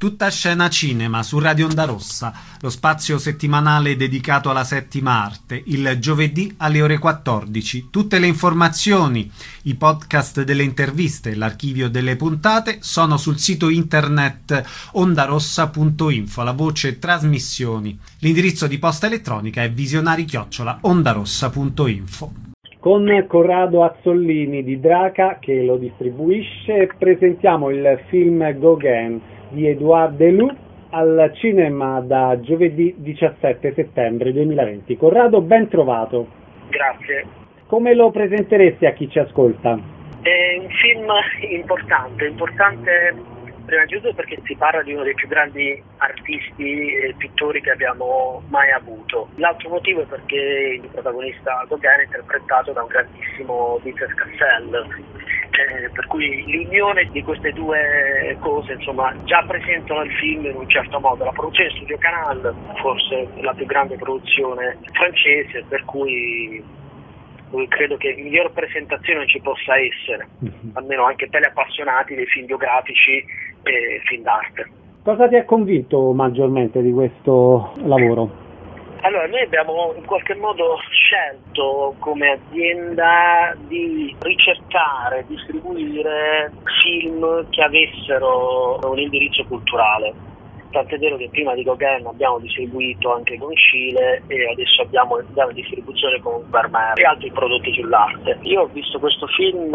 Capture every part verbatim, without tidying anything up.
Tutta Scena Cinema su Radio Onda Rossa, lo spazio settimanale dedicato alla settima arte, il giovedì alle ore quattordici. Tutte le informazioni, i podcast delle interviste e l'archivio delle puntate sono sul sito internet ondarossa punto info, la voce trasmissioni. L'indirizzo di posta elettronica è visionari chiocciola ondarossa punto info. Con Corrado Azzollini di Draca, che lo distribuisce, presentiamo il film Gauguin di Edouard Deluc al cinema da giovedì diciassette settembre duemilaventi. Corrado, ben trovato. Grazie. Come lo presenteresti a chi ci ascolta? È un film importante, importante prima di tutto perché si parla di uno dei più grandi artisti e pittori che abbiamo mai avuto. L'altro motivo è perché il protagonista Gauguin è interpretato da un grandissimo Vincent Cassel, eh, per cui l'unione di queste due cose insomma già presentano il film in un certo modo. La produzione Studio Canal, forse la più grande produzione francese, per cui credo che miglior presentazione non ci possa essere, almeno anche per gli appassionati dei film biografici e film d'arte. Cosa ti ha convinto maggiormente di questo lavoro? Allora, noi abbiamo in qualche modo scelto come azienda di ricercare, distribuire film che avessero un indirizzo culturale. Tant'è vero che prima di Gauguin abbiamo distribuito anche con Cile e adesso abbiamo la distribuzione con Vermeer e altri prodotti sull'arte. Io ho visto questo film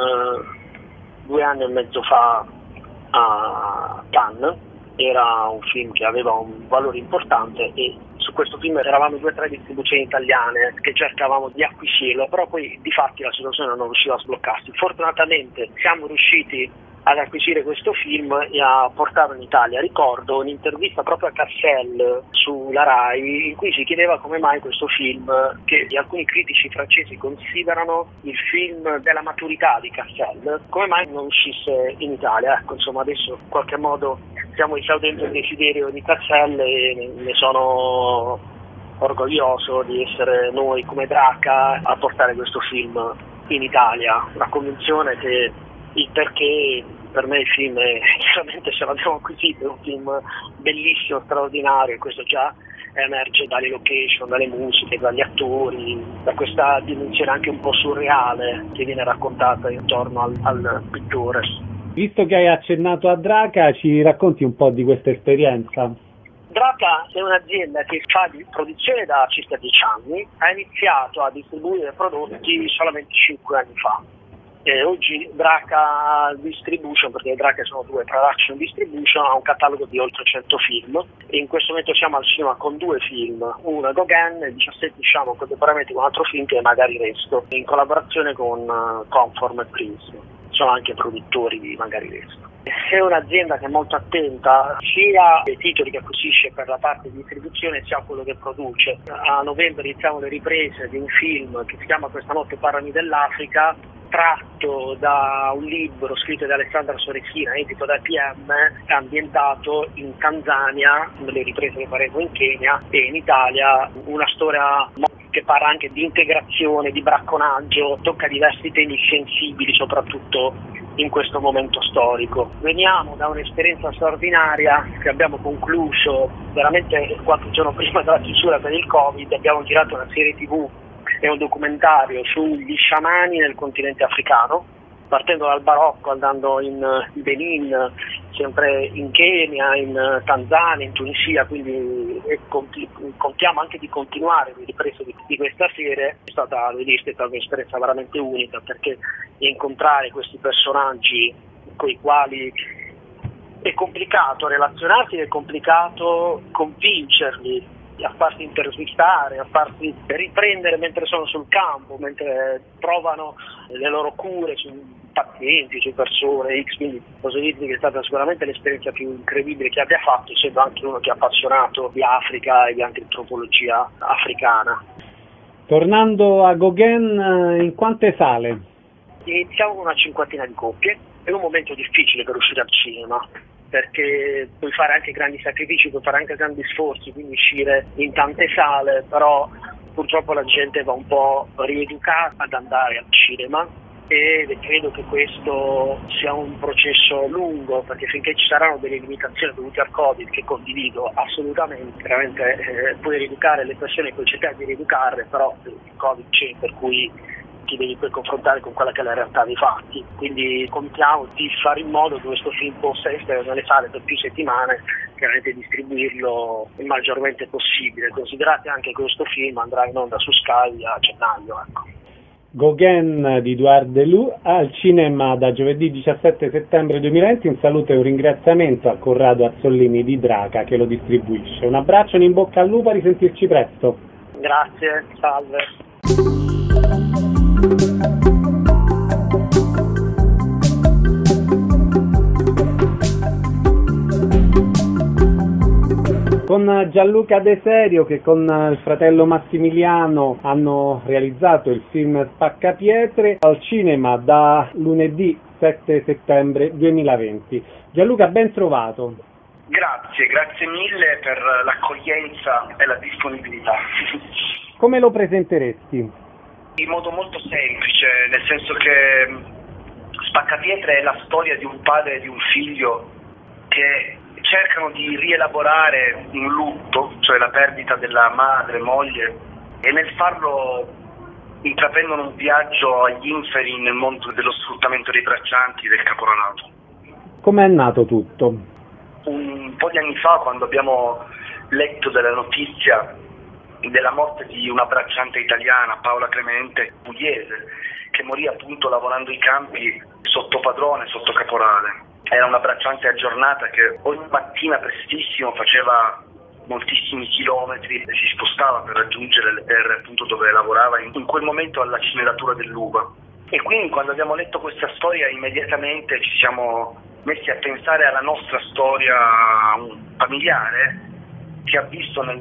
eh, due anni e mezzo fa a Cannes, era un film che aveva un valore importante e su questo film eravamo due o tre distribuzioni italiane che cercavamo di acquisirlo, però poi di fatti la situazione non riusciva a sbloccarsi. Fortunatamente siamo riusciti ad acquisire questo film e a portarlo in Italia. Ricordo un'intervista proprio a Cassel sulla Rai in cui si chiedeva come mai questo film, che alcuni critici francesi considerano il film della maturità di Cassel, come mai non uscisse in Italia. Ecco, insomma, adesso in qualche modo stiamo esaudendo il desiderio di Cassel e ne sono orgoglioso di essere noi come Draca a portare questo film in Italia. La convinzione che il perché per me il film è, chiaramente se l'abbiamo acquisito, è un film bellissimo, straordinario, e questo già emerge dalle location, dalle musiche, dagli attori, da questa dimensione anche un po' surreale che viene raccontata intorno al, al pittore. Visto che hai accennato a Draca, ci racconti un po' di questa esperienza? Draca è un'azienda che fa di produzione da circa dieci anni, ha iniziato a distribuire prodotti solamente cinque anni fa. E oggi Draca Distribution, perché Draca sono due, Production Distribution, ha un catalogo di oltre cento film e in questo momento siamo al cinema con due film, uno è Gauguin e diciassette diciamo contemporaneamente con un altro film che è Magari Resto, in collaborazione con uh, Conform e Prince, sono anche produttori di Magari Resto. È un'azienda che è molto attenta sia ai titoli che acquisisce per la parte di distribuzione sia a quello che produce. A novembre iniziamo le riprese di un film che si chiama Questa notte parlami dell'Africa, tratto da un libro scritto da Alessandra Sorechina, edito da P M, ambientato in Tanzania, le riprese che faremo in Kenya e in Italia, una storia che parla anche di integrazione, di bracconaggio, tocca diversi temi sensibili soprattutto in questo momento storico. Veniamo da un'esperienza straordinaria che abbiamo concluso veramente qualche giorno prima della chiusura per il Covid, abbiamo girato una serie tivù e un documentario sugli sciamani nel continente africano, partendo dal barocco, andando in Benin, sempre in Kenya, in Tanzania, in Tunisia, quindi contiamo anche di continuare le riprese di, di questa serie. È stata, è stata un'esperienza veramente unica, perché incontrare questi personaggi con i quali è complicato relazionarsi, è complicato convincerli a farsi intervistare, a farsi riprendere mentre sono sul campo, mentre provano le loro cure su pazienti, su persone X, quindi posso dirvi che è stata sicuramente l'esperienza più incredibile che abbia fatto, essendo anche uno che è appassionato di Africa e di antropologia africana. Tornando a Gauguin, in quante sale? Iniziamo con una cinquantina di coppie, è un momento difficile per uscire al cinema, perché puoi fare anche grandi sacrifici, puoi fare anche grandi sforzi, quindi uscire in tante sale, però purtroppo la gente va un po' rieducata ad andare al cinema e credo che questo sia un processo lungo, perché finché ci saranno delle limitazioni dovute al Covid, che condivido assolutamente, veramente eh, puoi rieducare le persone, puoi cercare di rieducarle, però il Covid c'è, per cui ti devi poi confrontare con quella che è la realtà dei fatti. Quindi contiamo di fare in modo che questo film possa essere nelle sale per più settimane, chiaramente distribuirlo il maggiormente possibile. Considerate anche che questo film andrà in onda su Sky a gennaio. Ecco. Gauguin di Edouard Deluc al cinema da giovedì diciassette settembre duemilaventi. Un saluto e un ringraziamento a Corrado Azzollini di Draca che lo distribuisce. Un abbraccio, un in bocca al lupo, a risentirci presto. Grazie, salve. Con Gianluca De Serio, che con il fratello Massimiliano hanno realizzato il film Spaccapietre, al cinema da lunedì sette settembre duemilaventi. Gianluca, ben trovato. Grazie, grazie mille per l'accoglienza e la disponibilità. Come lo presenteresti? In modo molto semplice, nel senso che Spaccapietre è la storia di un padre e di un figlio che cercano di rielaborare un lutto, cioè la perdita della madre, moglie, e nel farlo intraprendono un viaggio agli inferi nel mondo dello sfruttamento dei braccianti del caporalato. Come è nato tutto? Un po' di anni fa, quando abbiamo letto della notizia della morte di una bracciante italiana, Paola Clemente, pugliese, che morì appunto lavorando i campi sotto padrone, sotto caporale. Era una bracciante aggiornata che ogni mattina prestissimo faceva moltissimi chilometri e si spostava per raggiungere le terre appunto dove lavorava, in quel momento alla cineratura dell'uva. E quindi quando abbiamo letto questa storia immediatamente ci siamo messi a pensare alla nostra storia familiare, che ha visto nel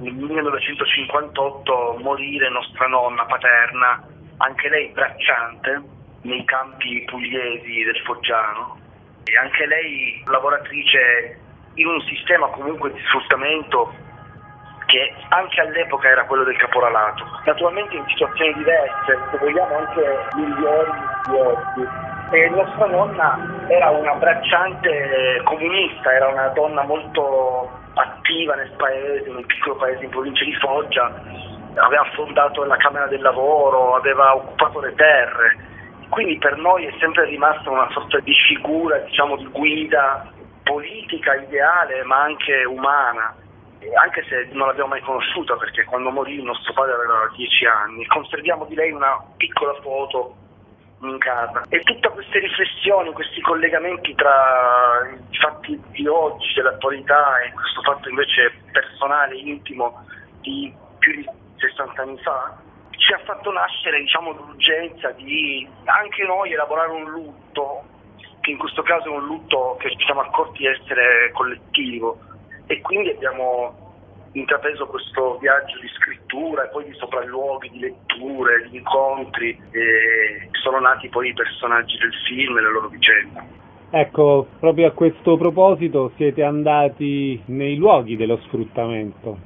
millenovecentocinquantotto morire nostra nonna paterna, anche lei bracciante, nei campi pugliesi del Foggiano, e anche lei lavoratrice in un sistema comunque di sfruttamento che anche all'epoca era quello del caporalato. Naturalmente in situazioni diverse, se vogliamo anche migliori di oggi. E nostra nonna era una bracciante comunista, era una donna molto attiva nel paese, nel piccolo paese in provincia di Foggia, aveva fondato la Camera del Lavoro, aveva occupato le terre. Quindi per noi è sempre rimasta una sorta di figura, diciamo, di guida politica, ideale, ma anche umana, anche se non l'abbiamo mai conosciuta, perché quando morì il nostro padre aveva dieci anni. Conserviamo di lei una piccola foto in casa. E tutte queste riflessioni, questi collegamenti tra i fatti di oggi, dell'attualità, e questo fatto invece personale, intimo, di più di sessanta anni fa, ci ha fatto nascere, diciamo, l'urgenza di anche noi elaborare un lutto, che in questo caso è un lutto che ci siamo accorti essere collettivo, e quindi abbiamo intrapreso questo viaggio di scrittura e poi di sopralluoghi, di letture, di incontri, e sono nati poi i personaggi del film e le loro vicende. Ecco, proprio a questo proposito siete andati nei luoghi dello sfruttamento.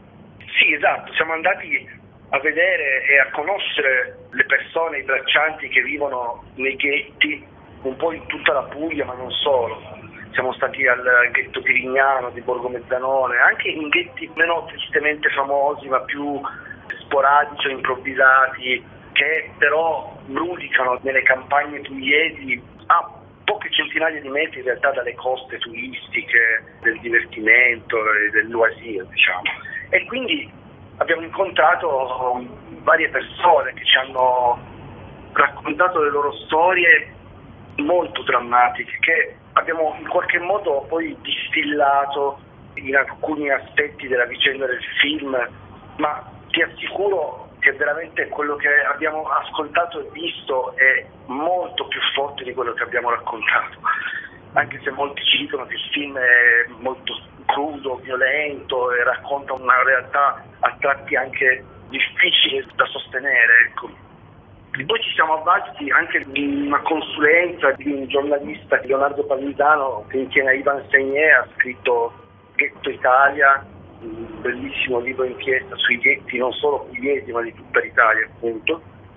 Sì, esatto, siamo andati a vedere e a conoscere le persone, i braccianti che vivono nei ghetti, un po' in tutta la Puglia, ma non solo. Siamo stati al ghetto di Rignano, di Borgo Mezzanone, anche in ghetti meno tristemente famosi, ma più sporadici o improvvisati, che però brulicano nelle campagne pugliesi a poche centinaia di metri in realtà dalle coste turistiche, del divertimento e del loisir, diciamo. E quindi abbiamo incontrato varie persone che ci hanno raccontato le loro storie molto drammatiche, che abbiamo in qualche modo poi distillato in alcuni aspetti della vicenda del film, ma ti assicuro che veramente quello che abbiamo ascoltato e visto è molto più forte di quello che abbiamo raccontato, anche se molti ci dicono che il film è molto crudo, violento e racconta una realtà a tratti anche difficile da sostenere, ecco. E poi ci siamo avvalsi anche di una consulenza di un giornalista, Leonardo Pavitano, che insieme a Ivan Segné ha scritto Ghetto Italia, un bellissimo libro inchiesta sui ghetti non solo pugliesi ma di tutta l'Italia, appunto.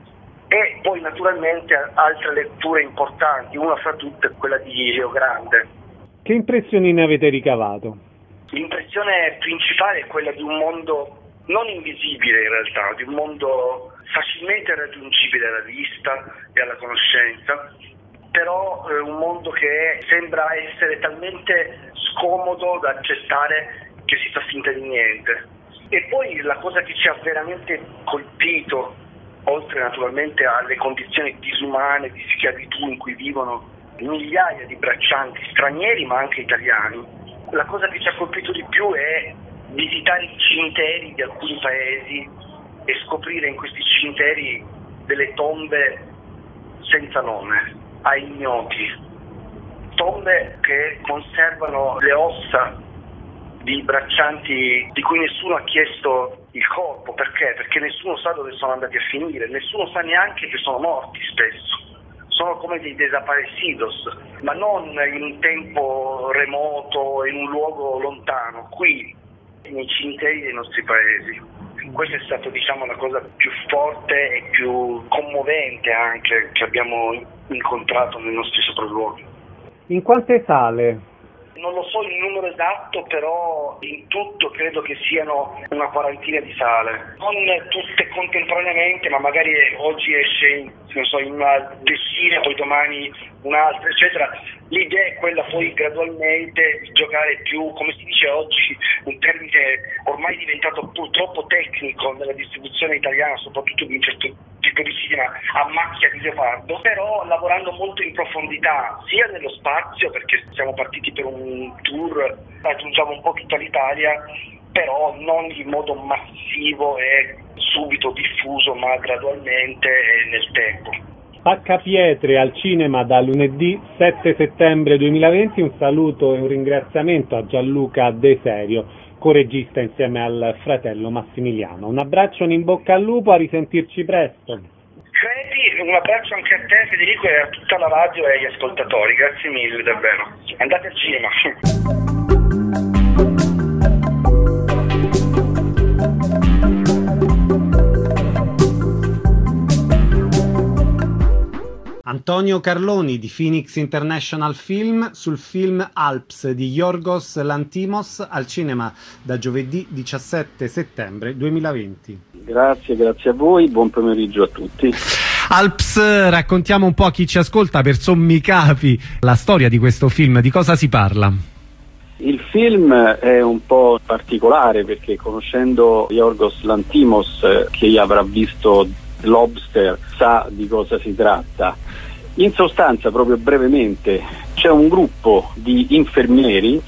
E poi naturalmente altre letture importanti, una fra tutte quella di Leo Grande. Che impressioni ne avete ricavato? L'impressione principale è quella di un mondo non invisibile in realtà, di un mondo facilmente raggiungibile alla vista e alla conoscenza, però eh, un mondo che sembra essere talmente scomodo da accettare che si fa finta di niente. E poi la cosa che ci ha veramente colpito, oltre naturalmente alle condizioni disumane di schiavitù in cui vivono migliaia di braccianti stranieri ma anche italiani, la cosa che ci ha colpito di più è visitare i cimiteri di alcuni paesi e scoprire in questi cimiteri delle tombe senza nome, a ignoti, tombe che conservano le ossa di braccianti di cui nessuno ha chiesto il corpo. Perché? Perché nessuno sa dove sono andati a finire, nessuno sa neanche che sono morti spesso. Sono come dei desaparecidos, ma non in un tempo remoto, in un luogo lontano, qui, nei cimiteri dei nostri paesi. Questa è stata, diciamo, la cosa più forte e più commovente anche che abbiamo incontrato nei nostri sopralluoghi. In quante sale? Non lo so il numero esatto, però in tutto credo che siano una quarantina di sale. Non tutte contemporaneamente, ma magari oggi esce non so, in una decina, poi domani un'altra, eccetera. L'idea è quella poi gradualmente di giocare più, come si dice oggi, un termine ormai diventato purtroppo tecnico nella distribuzione italiana, soprattutto di un certo tipo di cinema a macchia di leopardo, però lavorando molto in profondità, sia nello spazio, perché siamo partiti per un tour, raggiungiamo un po' tutta l'Italia, però non in modo massivo e subito diffuso, ma gradualmente e nel tempo. H. Pietre al cinema da lunedì sette settembre duemilaventi. Un saluto e un ringraziamento a Gianluca De Serio, coregista insieme al fratello Massimiliano. Un abbraccio, un in bocca al lupo, a risentirci presto. Credi, un abbraccio anche a te Federico e a tutta la radio e agli ascoltatori, grazie mille davvero. Andate al cinema. Antonio Carloni di Phoenix International Film sul film Alps di Yorgos Lanthimos al cinema da giovedì diciassette settembre duemilaventi. Grazie, grazie a voi, buon pomeriggio a tutti. Alps, raccontiamo un po' a chi ci ascolta per sommi capi la storia di questo film, di cosa si parla? Il film è un po' particolare perché, conoscendo Yorgos Lanthimos, chi avrà visto Lobster sa di cosa si tratta. In sostanza, proprio brevemente, c'è un gruppo di infermieri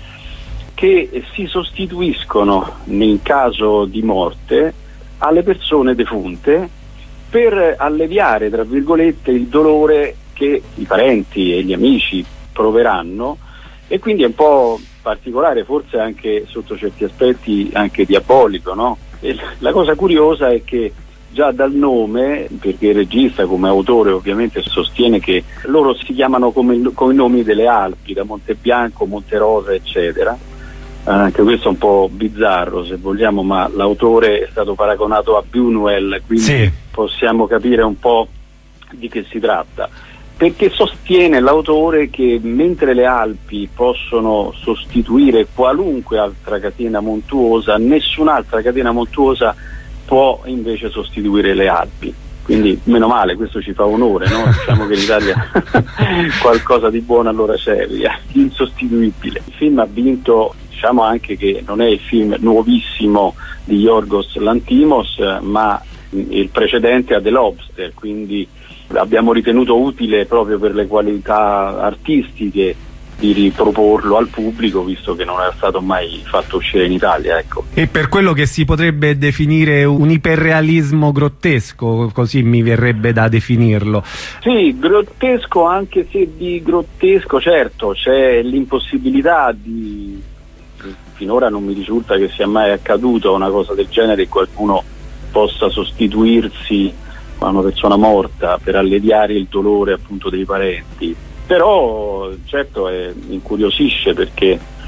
che si sostituiscono in caso di morte alle persone defunte per alleviare, tra virgolette, il dolore che i parenti e gli amici proveranno, e quindi è un po' particolare, forse anche sotto certi aspetti anche diabolico, no? E la cosa curiosa è che già dal nome, perché il regista come autore ovviamente sostiene che loro si chiamano come con i nomi delle Alpi, da Monte Bianco, Monte Rosa, eccetera. Eh, anche questo è un po' bizzarro se vogliamo, ma l'autore è stato paragonato a Buñuel, quindi sì, possiamo capire un po' di che si tratta. Perché sostiene l'autore che mentre le Alpi possono sostituire qualunque altra catena montuosa, nessun'altra catena montuosa può invece sostituire le Alpi. Quindi meno male, questo ci fa onore, no? Diciamo che in Italia qualcosa di buono allora c'è, via, insostituibile. Il film ha vinto, diciamo anche che non è il film nuovissimo di Yorgos Lanthimos, ma il precedente a The Lobster, quindi abbiamo ritenuto utile proprio per le qualità artistiche di riproporlo al pubblico, visto che non era stato mai fatto uscire in Italia, ecco. E per quello che si potrebbe definire un iperrealismo grottesco, così mi verrebbe da definirlo. Sì, grottesco, anche se di grottesco, certo, c'è l'impossibilità di... finora non mi risulta che sia mai accaduto una cosa del genere, che qualcuno possa sostituirsi a una persona morta per alleviare il dolore appunto dei parenti. Però certo è, incuriosisce, perché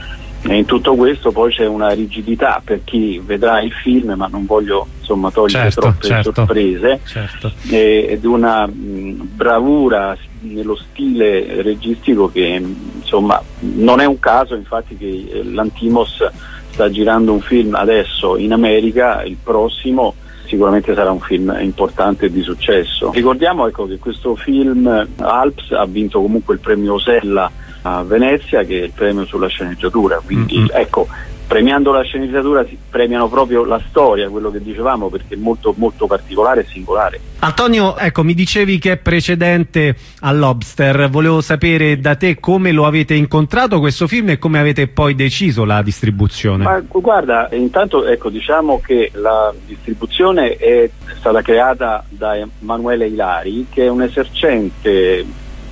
E in tutto questo poi c'è una rigidità per chi vedrà il film, ma non voglio insomma togliere certo, troppe certo, sorprese, certo. e, ed una mh, bravura nello stile registico che insomma non è un caso infatti che eh, l'Antimos sta girando un film adesso in America, il prossimo sicuramente sarà un film importante e di successo. Ricordiamo ecco che questo film Alps ha vinto comunque il premio Osella a Venezia, che è il premio sulla sceneggiatura, quindi mm-hmm. ecco, premiando la sceneggiatura si premiano proprio la storia, quello che dicevamo, perché è molto molto particolare e singolare. Antonio, ecco, mi dicevi che è precedente a Lobster, volevo sapere da te come lo avete incontrato questo film e come avete poi deciso la distribuzione. Ma guarda, intanto ecco, diciamo che la distribuzione è stata creata da Emanuele Ilari, che è un esercente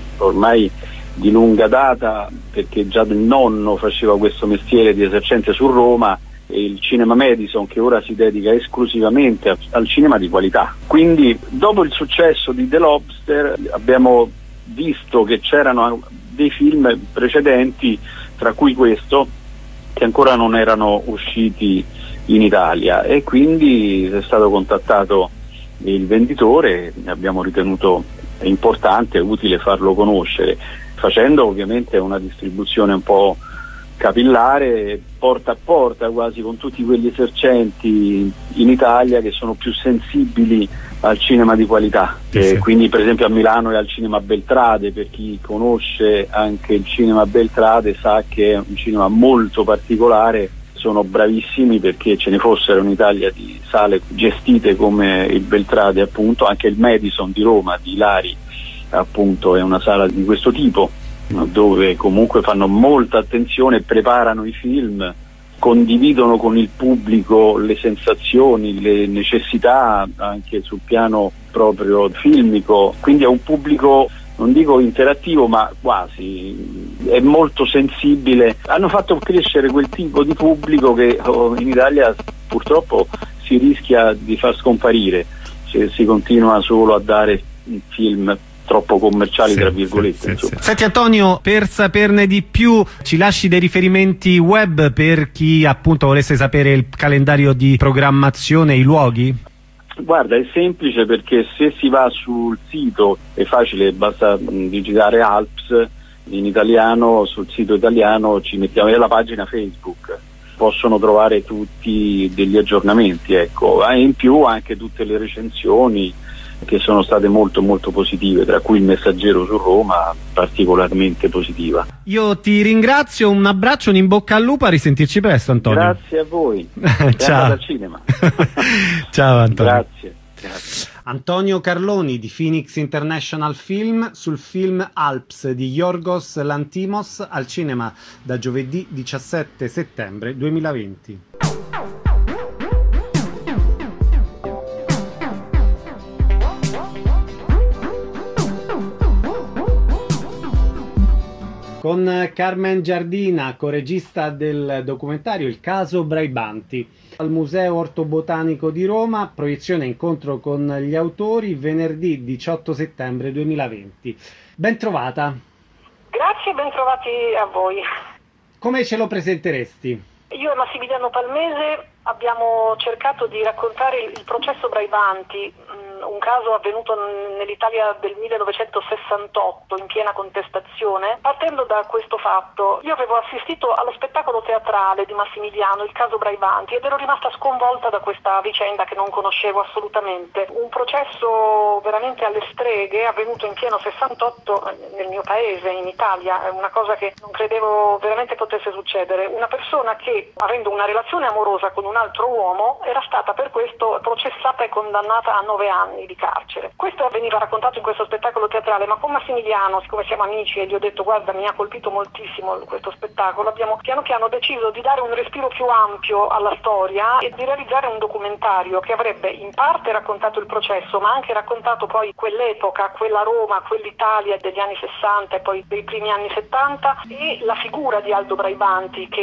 ormai di lunga data, perché già il nonno faceva questo mestiere di esercente su Roma, e il Cinema Madison, che ora si dedica esclusivamente al cinema di qualità. Quindi dopo il successo di The Lobster abbiamo visto che c'erano dei film precedenti, tra cui questo, che ancora non erano usciti in Italia, e quindi è stato contattato il venditore, abbiamo ritenuto importante e utile farlo conoscere, facendo ovviamente una distribuzione un po' capillare, porta a porta quasi, con tutti quegli esercenti in Italia che sono più sensibili al cinema di qualità. Sì, sì. E quindi per esempio a Milano è al Cinema Beltrade, per chi conosce anche il Cinema Beltrade sa che è un cinema molto particolare, sono bravissimi perché ce ne fossero in Italia di sale gestite come il Beltrade, appunto, anche il Madison di Roma di Ilari appunto è una sala di questo tipo, dove comunque fanno molta attenzione, preparano i film, condividono con il pubblico le sensazioni, le necessità anche sul piano proprio filmico, quindi è un pubblico, non dico interattivo, ma quasi, è molto sensibile. Hanno fatto crescere quel tipo di pubblico che oh, in Italia purtroppo si rischia di far scomparire se si continua solo a dare film troppo commerciali, sì, tra virgolette. Sì, sì, sì. Senti Antonio, per saperne di più ci lasci dei riferimenti web per chi appunto volesse sapere il calendario di programmazione e i luoghi? Guarda, è semplice, perché se si va sul sito è facile, basta digitare Alps in italiano, sul sito italiano ci mettiamo, è la pagina Facebook, possono trovare tutti degli aggiornamenti, ecco, e in più anche tutte le recensioni che sono state molto molto positive, tra cui il Messaggero su Roma particolarmente positiva. Io ti ringrazio, un abbraccio, un in bocca al lupo, a risentirci presto Antonio. Grazie a voi. Ciao. Dal cinema. Ciao Antonio. Grazie. Grazie. Antonio Carloni di Phoenix International Film sul film Alps di Yorgos Lanthimos, al cinema da giovedì diciassette settembre duemilaventi. Con Carmen Giardina, coregista del documentario Il caso Braibanti, al Museo Ortobotanico di Roma, proiezione incontro con gli autori venerdì diciotto settembre duemilaventi. Ben trovata. Grazie e ben trovati a voi. Come ce lo presenteresti? Io e Massimiliano Palmese abbiamo cercato di raccontare il processo Braibanti, un caso avvenuto nell'Italia del millenovecentosessantotto in piena contestazione. Partendo da questo fatto, io avevo assistito allo spettacolo teatrale di Massimiliano, Il caso Braibanti, ed ero rimasta sconvolta da questa vicenda che non conoscevo assolutamente. Un processo veramente alle streghe, avvenuto in pieno sessantotto nel mio paese, in Italia, è una cosa che non credevo veramente potesse succedere. Una persona che, avendo una relazione amorosa con un altro uomo, era stata per questo processata e condannata a nove anni di carcere. Questo veniva raccontato in questo spettacolo teatrale, ma con Massimiliano, siccome siamo amici e gli ho detto guarda, mi ha colpito moltissimo questo spettacolo, abbiamo piano piano deciso di dare un respiro più ampio alla storia e di realizzare un documentario che avrebbe in parte raccontato il processo, ma anche raccontato poi quell'epoca, quella Roma, quell'Italia degli anni sessanta e poi dei primi anni settanta, e la figura di Aldo Braibanti, che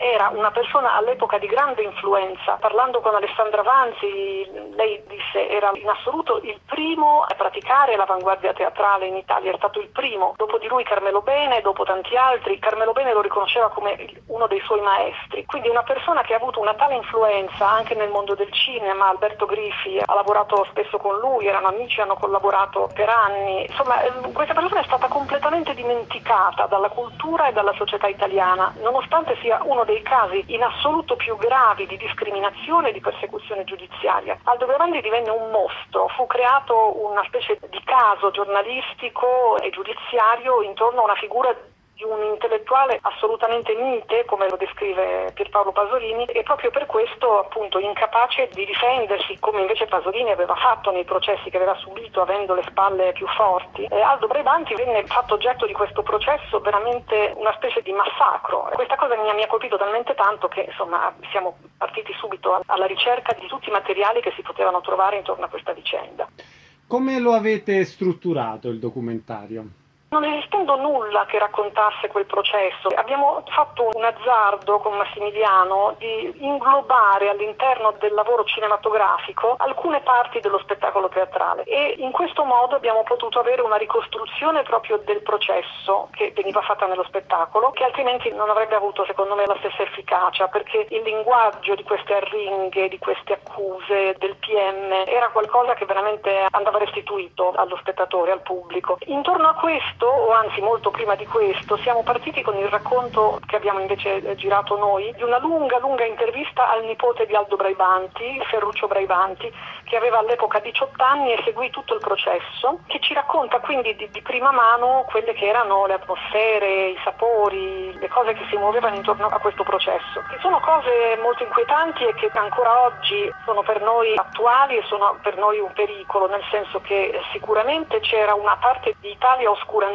era una persona all'epoca di grande influenza. Parlando con Alessandra Vanzi, lei disse era in assoluto il primo a praticare l'avanguardia teatrale in Italia, è stato il primo. Dopo di lui Carmelo Bene, dopo tanti altri. Carmelo Bene lo riconosceva come uno dei suoi maestri. Quindi una persona che ha avuto una tale influenza anche nel mondo del cinema. Alberto Griffi ha lavorato spesso con lui, erano amici, hanno collaborato per anni. Insomma, questa persona è stata completamente dimenticata dalla cultura e dalla società italiana, nonostante sia uno dei casi in assoluto più gravi di discriminazione e di persecuzione giudiziaria. Aldo Bravandi divenne un mostro, fu creato una specie di caso giornalistico e giudiziario intorno a una figura di un intellettuale assolutamente mite, come lo descrive Pierpaolo Pasolini, e proprio per questo appunto incapace di difendersi, come invece Pasolini aveva fatto nei processi che aveva subito avendo le spalle più forti. Eh, Aldo Bravandi venne fatto oggetto di questo processo veramente una specie di massacro. Questa cosa mi ha, mi ha colpito talmente tanto che insomma siamo partiti subito alla ricerca di tutti i materiali che si potevano trovare intorno a questa vicenda. Come lo avete strutturato il documentario? Non esistendo nulla che raccontasse quel processo, abbiamo fatto un azzardo con Massimiliano di inglobare all'interno del lavoro cinematografico alcune parti dello spettacolo teatrale e in questo modo abbiamo potuto avere una ricostruzione proprio del processo che veniva fatta nello spettacolo, che altrimenti non avrebbe avuto secondo me la stessa efficacia, perché il linguaggio di queste arringhe, di queste accuse, del P M era qualcosa che veramente andava restituito allo spettatore, al pubblico. Intorno a questo, o anzi molto prima di questo, siamo partiti con il racconto che abbiamo invece girato noi di una lunga lunga intervista al nipote di Aldo Braibanti, Ferruccio Braibanti, che aveva all'epoca diciotto anni e seguì tutto il processo, che ci racconta quindi di, di prima mano quelle che erano le atmosfere, i sapori, le cose che si muovevano intorno a questo processo, che sono cose molto inquietanti e che ancora oggi sono per noi attuali e sono per noi un pericolo, nel senso che sicuramente c'era una parte di Italia oscurantista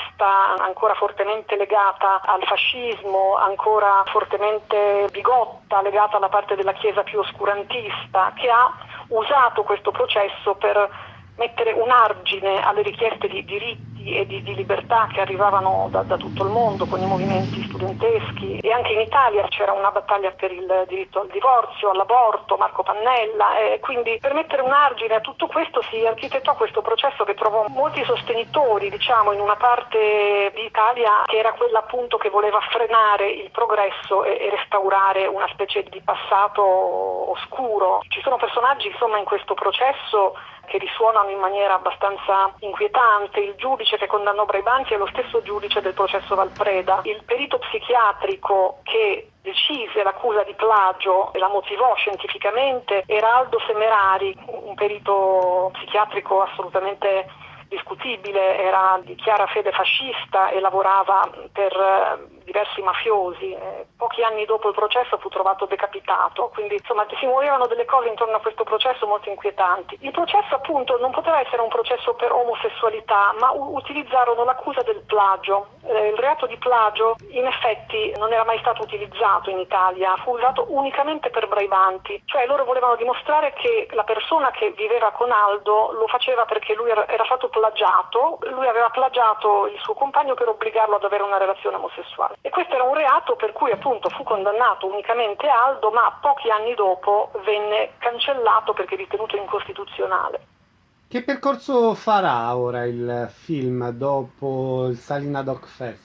ancora fortemente legata al fascismo, ancora fortemente bigotta, legata alla parte della Chiesa più oscurantista, che ha usato questo processo per mettere un argine alle richieste di diritti e di, di libertà che arrivavano da, da tutto il mondo con i movimenti studenteschi, e anche in Italia c'era una battaglia per il diritto al divorzio, all'aborto, Marco Pannella, e quindi per mettere un argine a tutto questo si architettò questo processo che trovò molti sostenitori, diciamo, in una parte d'Italia che era quella appunto che voleva frenare il progresso e, e restaurare una specie di passato oscuro. Ci sono personaggi insomma in questo processo che risuonano in maniera abbastanza inquietante. Il giudice che condannò Braibanti è lo stesso giudice del processo Valpreda. Il perito psichiatrico che decise l'accusa di plagio e la motivò scientificamente era Aldo Semerari, un perito psichiatrico assolutamente discutibile, era di chiara fede fascista e lavorava per diversi mafiosi. Eh, pochi anni dopo il processo fu trovato decapitato, quindi insomma si muovevano delle cose intorno a questo processo molto inquietanti. Il processo appunto non poteva essere un processo per omosessualità, ma u- utilizzarono l'accusa del plagio. Eh, il reato di plagio in effetti non era mai stato utilizzato in Italia, fu usato unicamente per Braibanti, cioè loro volevano dimostrare che la persona che viveva con Aldo lo faceva perché lui era, era stato plagiato, lui aveva plagiato il suo compagno per obbligarlo ad avere una relazione omosessuale. E questo era un reato per cui appunto fu condannato unicamente Aldo, ma pochi anni dopo venne cancellato perché ritenuto incostituzionale. Che percorso farà ora il film dopo il Salina Doc Fest?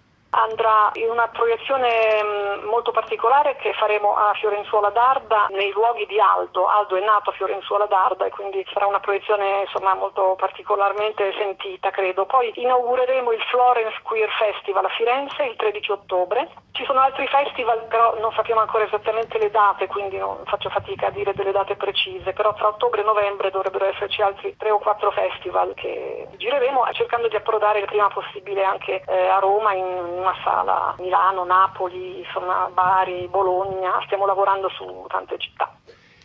Andrà in una proiezione molto particolare che faremo a Fiorenzuola d'Arda, nei luoghi di Aldo. Aldo è nato a Fiorenzuola d'Arda e quindi sarà una proiezione insomma molto particolarmente sentita, credo. Poi inaugureremo il Florence Queer Festival a Firenze il tredici ottobre. Ci sono altri festival, però non sappiamo ancora esattamente le date, quindi non faccio fatica a dire delle date precise, però tra ottobre e novembre dovrebbero esserci altri tre o quattro festival che gireremo cercando di approdare il prima possibile anche eh, a Roma, in una sala, Milano, Napoli, insomma Bari, Bologna. Stiamo lavorando su tante città.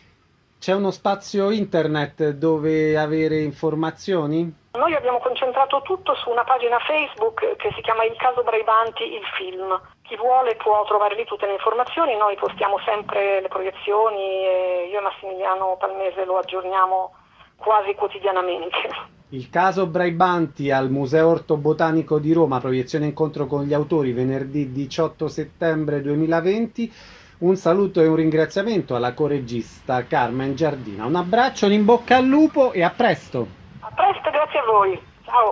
C'è uno spazio internet dove avere informazioni? Noi abbiamo concentrato tutto su una pagina Facebook che si chiama Il Caso Braibanti, il film. Chi vuole può trovare lì tutte le informazioni, noi postiamo sempre le proiezioni e io e Massimiliano Palmese lo aggiorniamo quasi quotidianamente. Il caso Braibanti al Museo Ortobotanico di Roma, proiezione incontro con gli autori venerdì diciotto settembre duemilaventi. Un saluto e un ringraziamento alla coregista Carmen Giardina. Un abbraccio, un in bocca al lupo e a presto. A presto, grazie a voi. Ciao.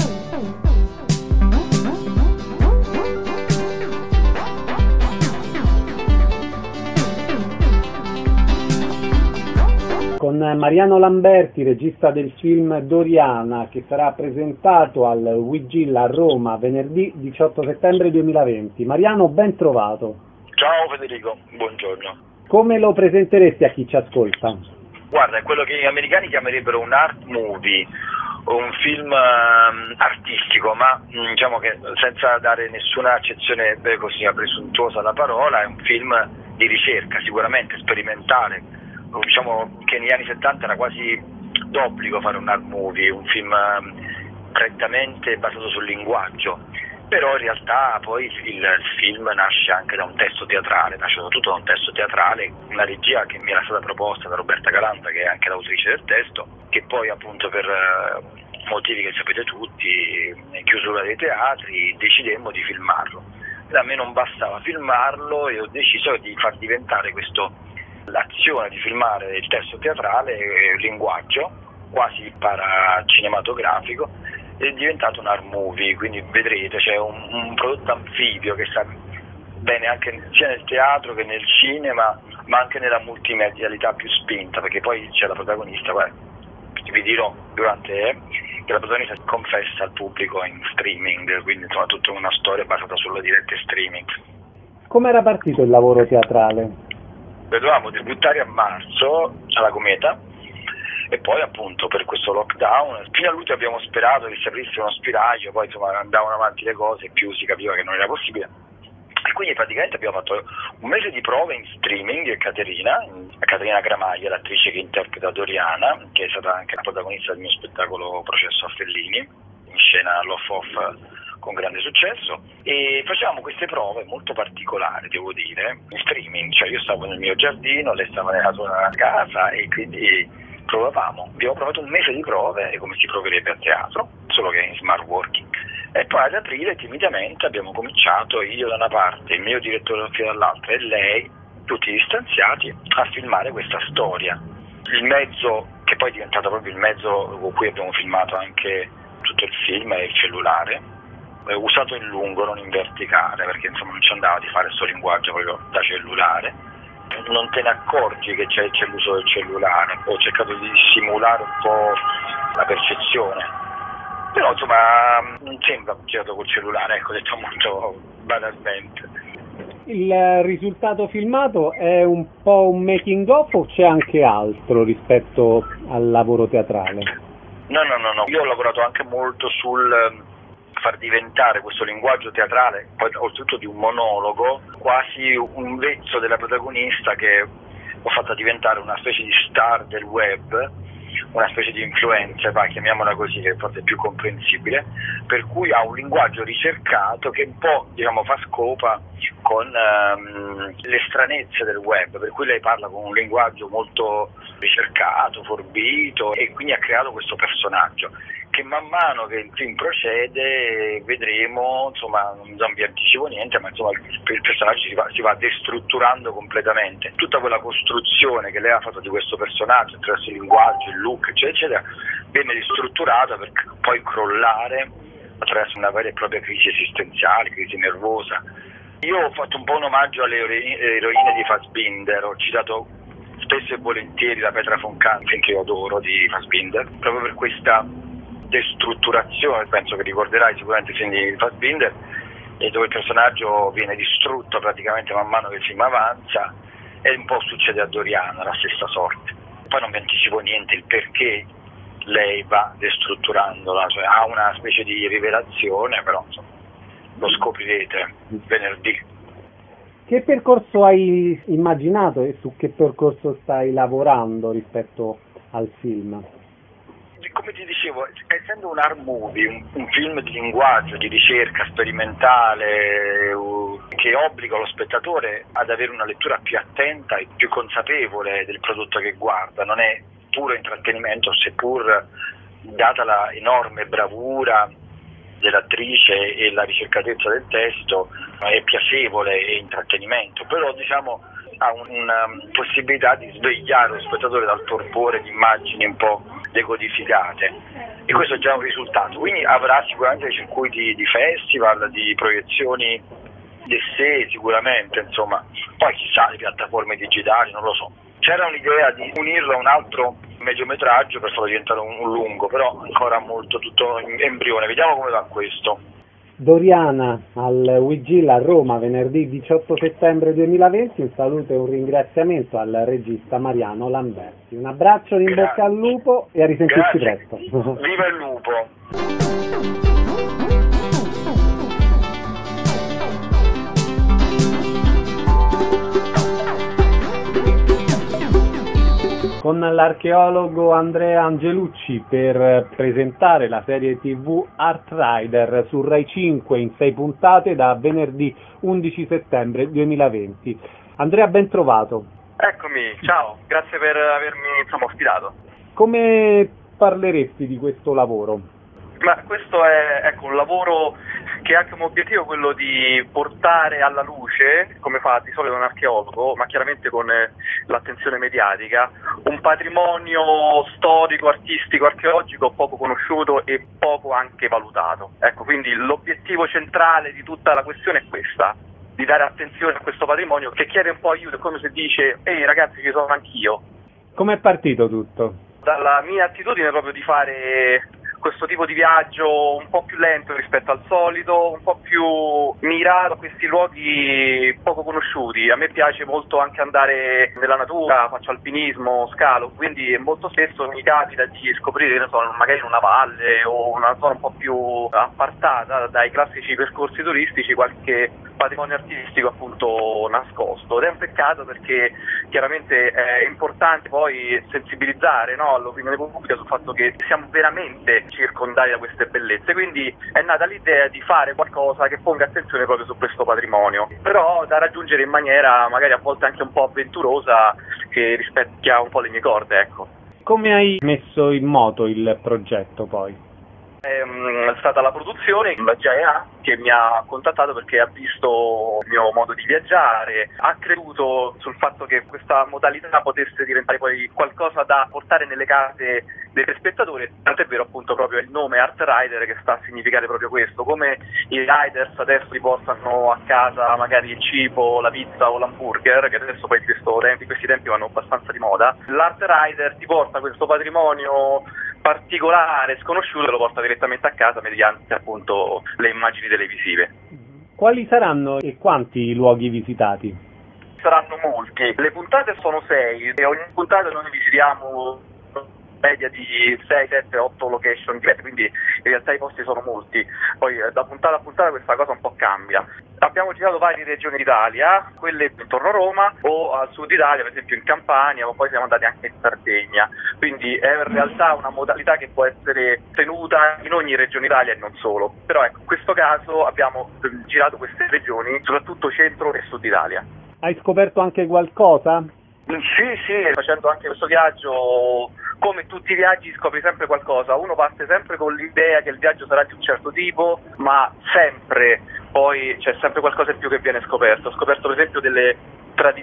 Con Mariano Lamberti, regista del film Doriana, che sarà presentato al Wigil a Roma venerdì diciotto settembre duemilaventi. Mariano, ben trovato. Ciao Federico, buongiorno. Come lo presenteresti a chi ci ascolta? Guarda, è quello che gli americani chiamerebbero un art movie, un film uh, artistico, ma diciamo che senza dare nessuna accezione beh, così presuntuosa alla parola, è un film di ricerca, sicuramente sperimentale. Diciamo che negli anni settanta era quasi d'obbligo fare un art movie, un film uh, prettamente basato sul linguaggio. Però in realtà poi il, il film nasce anche da un testo teatrale, nasce soprattutto da un testo teatrale, una regia che mi era stata proposta da Roberta Calanta, che è anche l'autrice del testo, che poi appunto per uh, motivi che sapete tutti, chiusura dei teatri, decidemmo di filmarlo. E a me non bastava filmarlo e ho deciso di far diventare questo, l'azione di filmare il testo teatrale, il linguaggio, quasi paracinematografico, è diventato un art movie, quindi vedrete c'è un, un prodotto anfibio che sta bene anche sia nel teatro che nel cinema, ma anche nella multimedialità più spinta, perché poi c'è la protagonista, guarda, vi dirò durante eh, che la protagonista confessa al pubblico in streaming, quindi insomma tutta una storia basata sulle dirette streaming. Come era partito il lavoro teatrale? Dovevamo debuttare a marzo alla Cometa, e poi appunto per questo lockdown fino all'ultimo abbiamo sperato che si aprisse uno spiraglio, poi insomma andavano avanti le cose e più si capiva che non era possibile, e quindi praticamente abbiamo fatto un mese di prove in streaming. Caterina, Caterina Gramaglia, l'attrice che interpreta Doriana, che è stata anche la protagonista del mio spettacolo Processo a Fellini, in scena all'Off Off con grande successo, e facevamo queste prove molto particolari, devo dire, in streaming, cioè io stavo nel mio giardino, lei stava nella sua casa e quindi provavamo. Abbiamo provato un mese di prove, come si proverebbe a teatro, solo che in smart working. E poi ad aprile timidamente abbiamo cominciato, io da una parte, il mio direttore dall'altra e lei, tutti distanziati, a filmare questa storia. Il mezzo, che poi è diventato proprio il mezzo con cui abbiamo filmato anche tutto il film, è il cellulare, è usato in lungo, non in verticale, perché insomma non ci andava di fare questo linguaggio proprio da cellulare. Non te ne accorgi che c'è, c'è l'uso del cellulare, ho cercato di simulare un po' la percezione, però insomma non sembra girato col cellulare, ecco, detto molto banalmente. Il risultato filmato è un po' un making of o c'è anche altro rispetto al lavoro teatrale? No, no, no, no. Io ho lavorato anche molto sul far diventare questo linguaggio teatrale, poi oltretutto di un monologo, quasi un vezzo della protagonista che ho fatto diventare una specie di star del web, una specie di influencer, va, chiamiamola così, che forse è più comprensibile, per cui ha un linguaggio ricercato che un po', diciamo, fa scopa con um, le stranezze del web, per cui lei parla con un linguaggio molto ricercato, forbito, e quindi ha creato questo personaggio che man mano che il film procede vedremo, insomma non vi anticipo niente, ma insomma il personaggio si va, si va destrutturando completamente. Tutta quella costruzione che lei ha fatto di questo personaggio attraverso il linguaggio, il look, eccetera, eccetera, viene ristrutturata per poi crollare attraverso una vera e propria crisi esistenziale, crisi nervosa. Io ho fatto un po' un omaggio alle eroine di Fassbinder, ho citato spesso e volentieri la Petra von Kant, che io adoro, di Fassbinder, proprio per questa destrutturazione, penso che ricorderai sicuramente il film di Fassbinder, e dove il personaggio viene distrutto praticamente man mano che il film avanza, e un po' succede a Doriana la stessa sorte. Poi non vi anticipo niente il perché lei va destrutturandola, cioè ha una specie di rivelazione, però insomma lo scoprirete venerdì. Che percorso hai immaginato e su che percorso stai lavorando rispetto al film? Come ti dicevo, essendo un art movie, un, un film di linguaggio, di ricerca sperimentale, uh, che obbliga lo spettatore ad avere una lettura più attenta e più consapevole del prodotto che guarda, non è puro intrattenimento, seppur data la enorme bravura dell'attrice e la ricercatezza del testo, è piacevole e intrattenimento, però diciamo ha una possibilità di svegliare lo spettatore dal torpore di immagini un po' decodificate, e questo è già un risultato. Quindi avrà sicuramente dei circuiti di festival, di proiezioni d'essè sicuramente, insomma, poi chissà le piattaforme digitali, non lo so. C'era un'idea di unirlo a un altro mediometraggio per farlo diventare un, un lungo, però ancora molto tutto in embrione, vediamo come va questo. Doriana al Wigil a Roma venerdì diciotto settembre duemilaventi, un saluto e un ringraziamento al regista Mariano Lamberti. Un abbraccio, in bocca al lupo e a risentirci Grazie. presto. Viva il lupo! Con l'archeologo Andrea Angelucci per presentare la serie tivù Art Rider su Rai cinque in sei puntate da venerdì undici settembre duemilaventi. Andrea, ben trovato. Eccomi, ciao, grazie per avermi insomma ospitato. Come parleresti di questo lavoro? Ma questo è ecco, un lavoro che ha come obiettivo quello di portare alla luce, come fa di solito un archeologo, ma chiaramente con l'attenzione mediatica, un patrimonio storico, artistico, archeologico poco conosciuto e poco anche valutato. Ecco, quindi l'obiettivo centrale di tutta la questione è questa, di dare attenzione a questo patrimonio che chiede un po' aiuto, è come se dice ehi ragazzi ci sono anch'io. Com'è partito tutto? Dalla mia attitudine proprio di fare questo tipo di viaggio un po' più lento rispetto al solito, un po' più mirato a questi luoghi poco conosciuti. A me piace molto anche andare nella natura, faccio alpinismo, scalo, quindi molto spesso mi capita di scoprire, ne so, magari in una valle o una zona un po' più appartata dai classici percorsi turistici, qualche patrimonio artistico appunto nascosto, ed è un peccato perché chiaramente è importante poi sensibilizzare, no, l'opinione pubblica sul fatto che siamo veramente circondati da queste bellezze, quindi è nata l'idea di fare qualcosa che ponga attenzione proprio su questo patrimonio, però da raggiungere in maniera magari a volte anche un po' avventurosa, che rispecchia un po' le mie corde, ecco. Come hai messo in moto il progetto poi? È stata la produzione, la G I A, che mi ha contattato perché ha visto il mio modo di viaggiare, ha creduto sul fatto che questa modalità potesse diventare poi qualcosa da portare nelle case dei spettatori, tanto è vero appunto proprio il nome Art Rider che sta a significare proprio questo, come i riders adesso ti portano a casa magari il cibo, la pizza o l'hamburger, che adesso poi in questo tempi, questi tempi vanno abbastanza di moda, l'Art Rider ti porta questo patrimonio particolare, sconosciuto, e lo porta direttamente a casa mediante appunto le immagini televisive. Quali saranno e quanti i luoghi visitati? Saranno molti, le puntate sono sei e ogni puntata noi visitiamo media di sei, sette, otto location diverse, quindi in realtà i posti sono molti, poi da puntata a puntata questa cosa un po' cambia. Abbiamo girato varie regioni d'Italia, quelle intorno a Roma o al sud Italia, per esempio in Campania, ma poi siamo andati anche in Sardegna, quindi è in realtà una modalità che può essere tenuta in ogni regione d'Italia e non solo, però ecco, in questo caso abbiamo girato queste regioni, soprattutto centro e sud Italia. Hai scoperto anche qualcosa? Sì, sì, facendo anche questo viaggio, come tutti i viaggi scopri sempre qualcosa, uno parte sempre con l'idea che il viaggio sarà di un certo tipo, ma sempre poi c'è sempre qualcosa in più che viene scoperto. Ho scoperto per esempio delle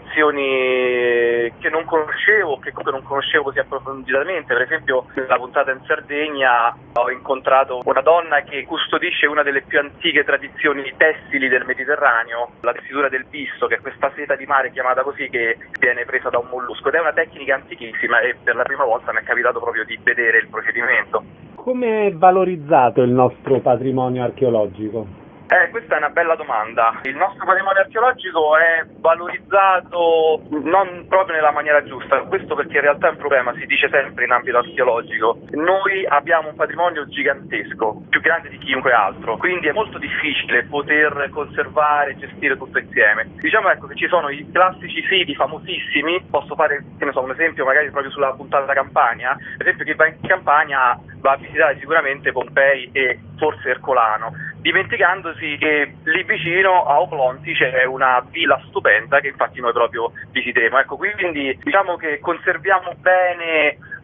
tradizioni che non conoscevo, che comunque non conoscevo così approfonditamente. Per esempio nella puntata in Sardegna ho incontrato una donna che custodisce una delle più antiche tradizioni tessili del Mediterraneo, la tessitura del bisso, che è questa seta di mare chiamata così, che viene presa da un mollusco, ed è una tecnica antichissima e per la prima volta mi è capitato proprio di vedere il procedimento. Come è valorizzato il nostro patrimonio archeologico? Eh, questa è una bella domanda. Il nostro patrimonio archeologico è valorizzato non proprio nella maniera giusta, questo perché in realtà è un problema, si dice sempre in ambito archeologico. Noi abbiamo un patrimonio gigantesco, più grande di chiunque altro, quindi è molto difficile poter conservare e gestire tutto insieme. Diciamo ecco che ci sono i classici siti famosissimi, posso fare che ne so, un esempio magari proprio sulla puntata della Campania, per esempio chi va in Campania va a visitare sicuramente Pompei e forse Ercolano, dimenticandosi che lì vicino a Oplonti c'è una villa stupenda che infatti noi proprio visiteremo. Ecco, quindi diciamo che conserviamo bene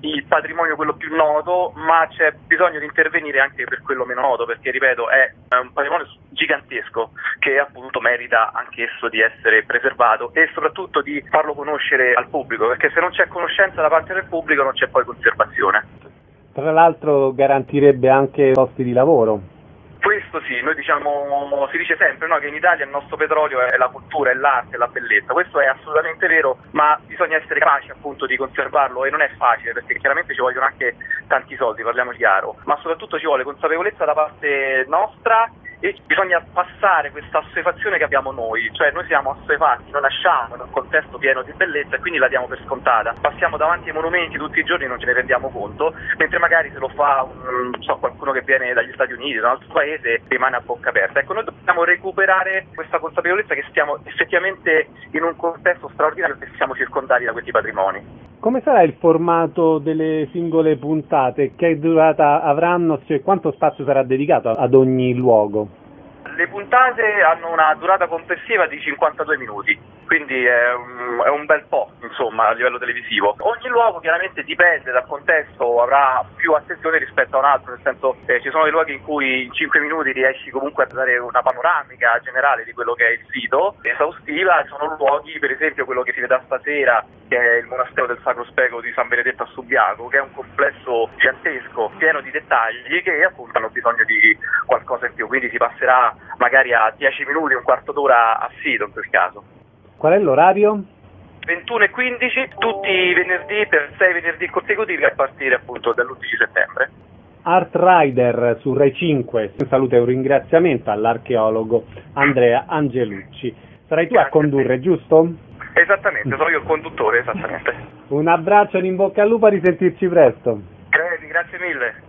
il patrimonio quello più noto, ma c'è bisogno di intervenire anche per quello meno noto, perché ripeto è un patrimonio gigantesco che appunto merita anch'esso di essere preservato e soprattutto di farlo conoscere al pubblico, perché se non c'è conoscenza da parte del pubblico non c'è poi conservazione. Tra l'altro garantirebbe anche posti di lavoro. Questo sì, noi diciamo, si dice sempre, no, che in Italia il nostro petrolio è la cultura, è l'arte, è la bellezza. Questo è assolutamente vero, ma bisogna essere capaci appunto di conservarlo e non è facile, perché chiaramente ci vogliono anche tanti soldi, parliamo chiaro, ma soprattutto ci vuole consapevolezza da parte nostra e bisogna passare questa assuefazione che abbiamo noi, cioè noi siamo assuefatti, noi nasciamo in un contesto pieno di bellezza e quindi la diamo per scontata. Passiamo davanti ai monumenti tutti i giorni e non ce ne rendiamo conto, mentre magari se lo fa un, non so, qualcuno che viene dagli Stati Uniti, da un altro paese, rimane a bocca aperta. Ecco, noi dobbiamo recuperare questa consapevolezza che stiamo effettivamente in un contesto straordinario e siamo circondati da questi patrimoni. Come sarà il formato delle singole puntate? Che durata avranno? Cioè, quanto spazio sarà dedicato ad ogni luogo? Le puntate hanno una durata complessiva di cinquantadue minuti, quindi è un, è un bel po', insomma, a livello televisivo. Ogni luogo chiaramente dipende dal contesto, avrà più attenzione rispetto a un altro, nel senso eh, ci sono dei luoghi in cui in cinque minuti riesci comunque a dare una panoramica generale di quello che è il sito, esaustiva. Ci sono luoghi, per esempio quello che si vedrà stasera, che è il monastero del Sacro Specolo di San Benedetto a Subiaco, che è un complesso gigantesco, pieno di dettagli che appunto hanno bisogno di qualcosa in più, quindi si passerà magari a dieci minuti, un quarto d'ora a sito in quel caso. Qual è l'orario? ventuno e quindici, tutti i venerdì per sei venerdì consecutivi a partire appunto dall'undici settembre. Art Rider su Rai cinque, un saluto e un ringraziamento all'archeologo Andrea Angelucci. Sarai tu Grazie a condurre, a giusto? Esattamente, sono io il conduttore, esattamente. Un abbraccio e in bocca al lupo, a risentirci presto. Grazie, grazie mille.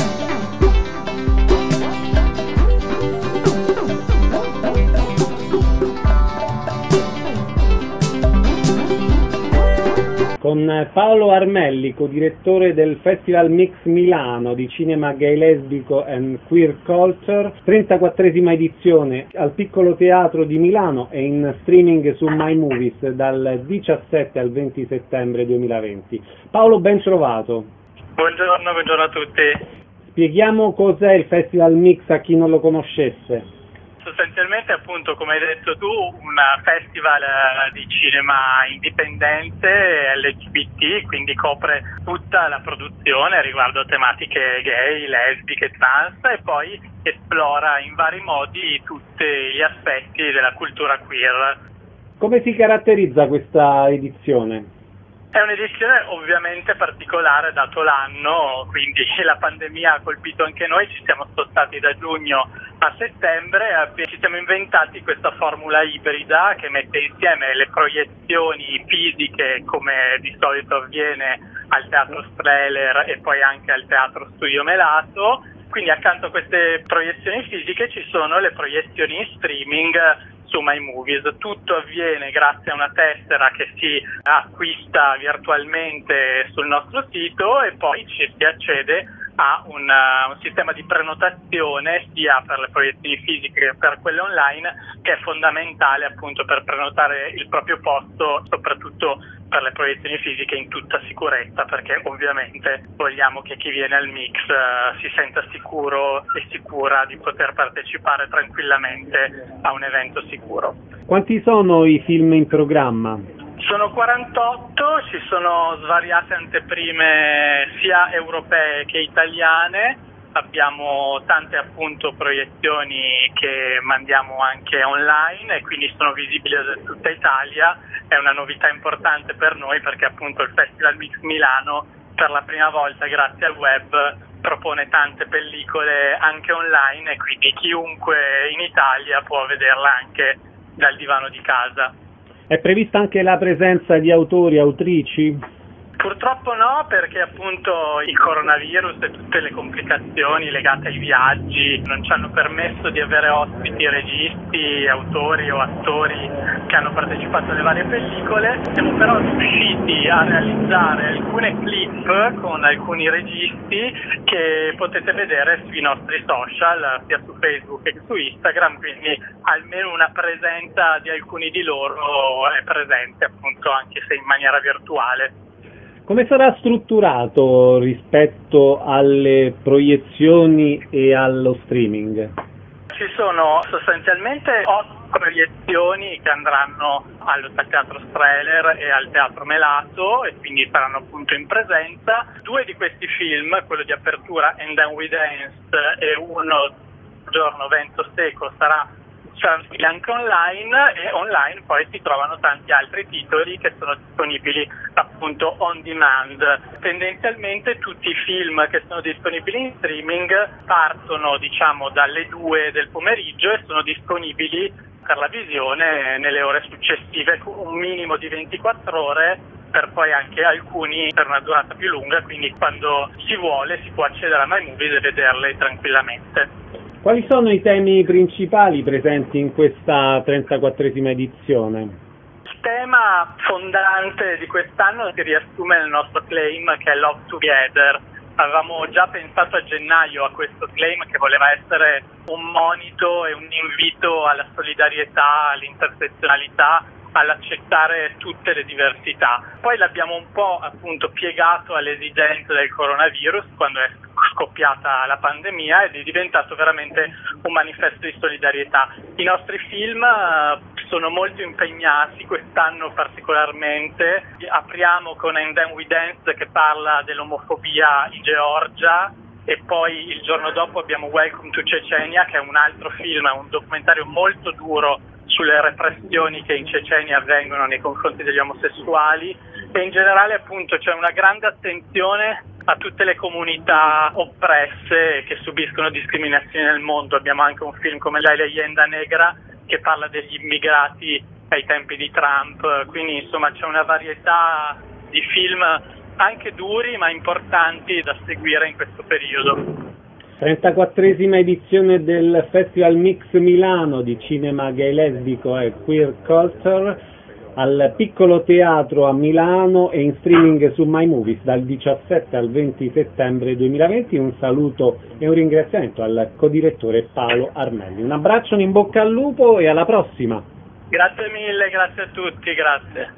Con Paolo Armelli, co-direttore del Festival Mix Milano di cinema gay, lesbico and queer culture, trentaquattresima edizione al Piccolo Teatro di Milano e in streaming su MyMovies dal diciassette al venti settembre duemilaventi. Paolo, ben trovato. Buongiorno, buongiorno a tutti. Spieghiamo cos'è il Festival Mix a chi non lo conoscesse. Sostanzialmente, appunto, come hai detto tu, un festival di cinema indipendente L G B T, quindi copre tutta la produzione riguardo a tematiche gay, lesbiche, trans e poi esplora in vari modi tutti gli aspetti della cultura queer. Come si caratterizza questa edizione? È un'edizione ovviamente particolare dato l'anno, quindi la pandemia ha colpito anche noi, ci siamo spostati da giugno a settembre e ci siamo inventati questa formula ibrida che mette insieme le proiezioni fisiche come di solito avviene al Teatro Strehler e poi anche al Teatro Studio Melato. Quindi accanto a queste proiezioni fisiche ci sono le proiezioni in streaming su MyMovies. Tutto avviene grazie a una tessera che si acquista virtualmente sul nostro sito e poi ci si accede a un, uh, un sistema di prenotazione sia per le proiezioni fisiche che per quelle online, che è fondamentale appunto per prenotare il proprio posto, soprattutto per le proiezioni fisiche in tutta sicurezza, perché ovviamente vogliamo che chi viene al Mix uh, si senta sicuro e sicura di poter partecipare tranquillamente a un evento sicuro. Quanti sono i film in programma? Sono quarantotto, ci sono svariate anteprime sia europee che italiane, abbiamo tante appunto proiezioni che mandiamo anche online e quindi sono visibili da tutta Italia. È una novità importante per noi perché appunto il Festival Mix Milano per la prima volta grazie al web propone tante pellicole anche online e quindi chiunque in Italia può vederla anche dal divano di casa. È prevista anche la presenza di autori e autrici? Purtroppo no, perché appunto il coronavirus e tutte le complicazioni legate ai viaggi non ci hanno permesso di avere ospiti, registi, autori o attori che hanno partecipato alle varie pellicole. Siamo però riusciti a realizzare alcune clip con alcuni registi che potete vedere sui nostri social, sia su Facebook che su Instagram, quindi almeno una presenza di alcuni di loro è presente appunto anche se in maniera virtuale. Come sarà strutturato rispetto alle proiezioni e allo streaming? Ci sono sostanzialmente otto proiezioni che andranno allo Teatro Strehler e al Teatro Melato e quindi saranno appunto in presenza. Due di questi film, quello di apertura And Then We Danced e uno Giorno Vento Seco, sarà saranno anche online, e online poi si trovano tanti altri titoli che sono disponibili appunto on demand. Tendenzialmente tutti i film che sono disponibili in streaming partono diciamo dalle due del pomeriggio e sono disponibili per la visione nelle ore successive, con un minimo di ventiquattro ore, per poi anche alcuni per una durata più lunga, quindi quando si vuole si può accedere a MyMovies e vederle tranquillamente. Quali sono i temi principali presenti in questa trentaquattresima edizione? Il tema fondante di quest'anno si riassume nel nostro claim, che è Love Together. Avevamo già pensato a gennaio a questo claim, che voleva essere un monito e un invito alla solidarietà, all'intersezionalità, all'accettare tutte le diversità. Poi l'abbiamo un po' appunto piegato alle esigenze del coronavirus quando è scoppiata la pandemia ed è diventato veramente un manifesto di solidarietà. I nostri film sono molto impegnati quest'anno particolarmente. Apriamo con And Then We Danced, che parla dell'omofobia in Georgia, e poi il giorno dopo abbiamo Welcome to Cecenia, che è un altro film, un documentario molto duro sulle repressioni che in Cecenia avvengono nei confronti degli omosessuali, e in generale appunto c'è una grande attenzione a tutte le comunità oppresse che subiscono discriminazioni nel mondo. Abbiamo anche un film come La Leyenda Negra, che parla degli immigrati ai tempi di Trump, quindi insomma c'è una varietà di film anche duri ma importanti da seguire in questo periodo. trentaquattresima edizione del Festival Mix Milano di cinema gay, lesbico e queer culture al Piccolo Teatro a Milano e in streaming su MyMovies dal diciassette al venti settembre duemilaventi. Un saluto e un ringraziamento al codirettore Paolo Armelli. Un abbraccio, un in bocca al lupo e alla prossima. Grazie mille, grazie a tutti, grazie.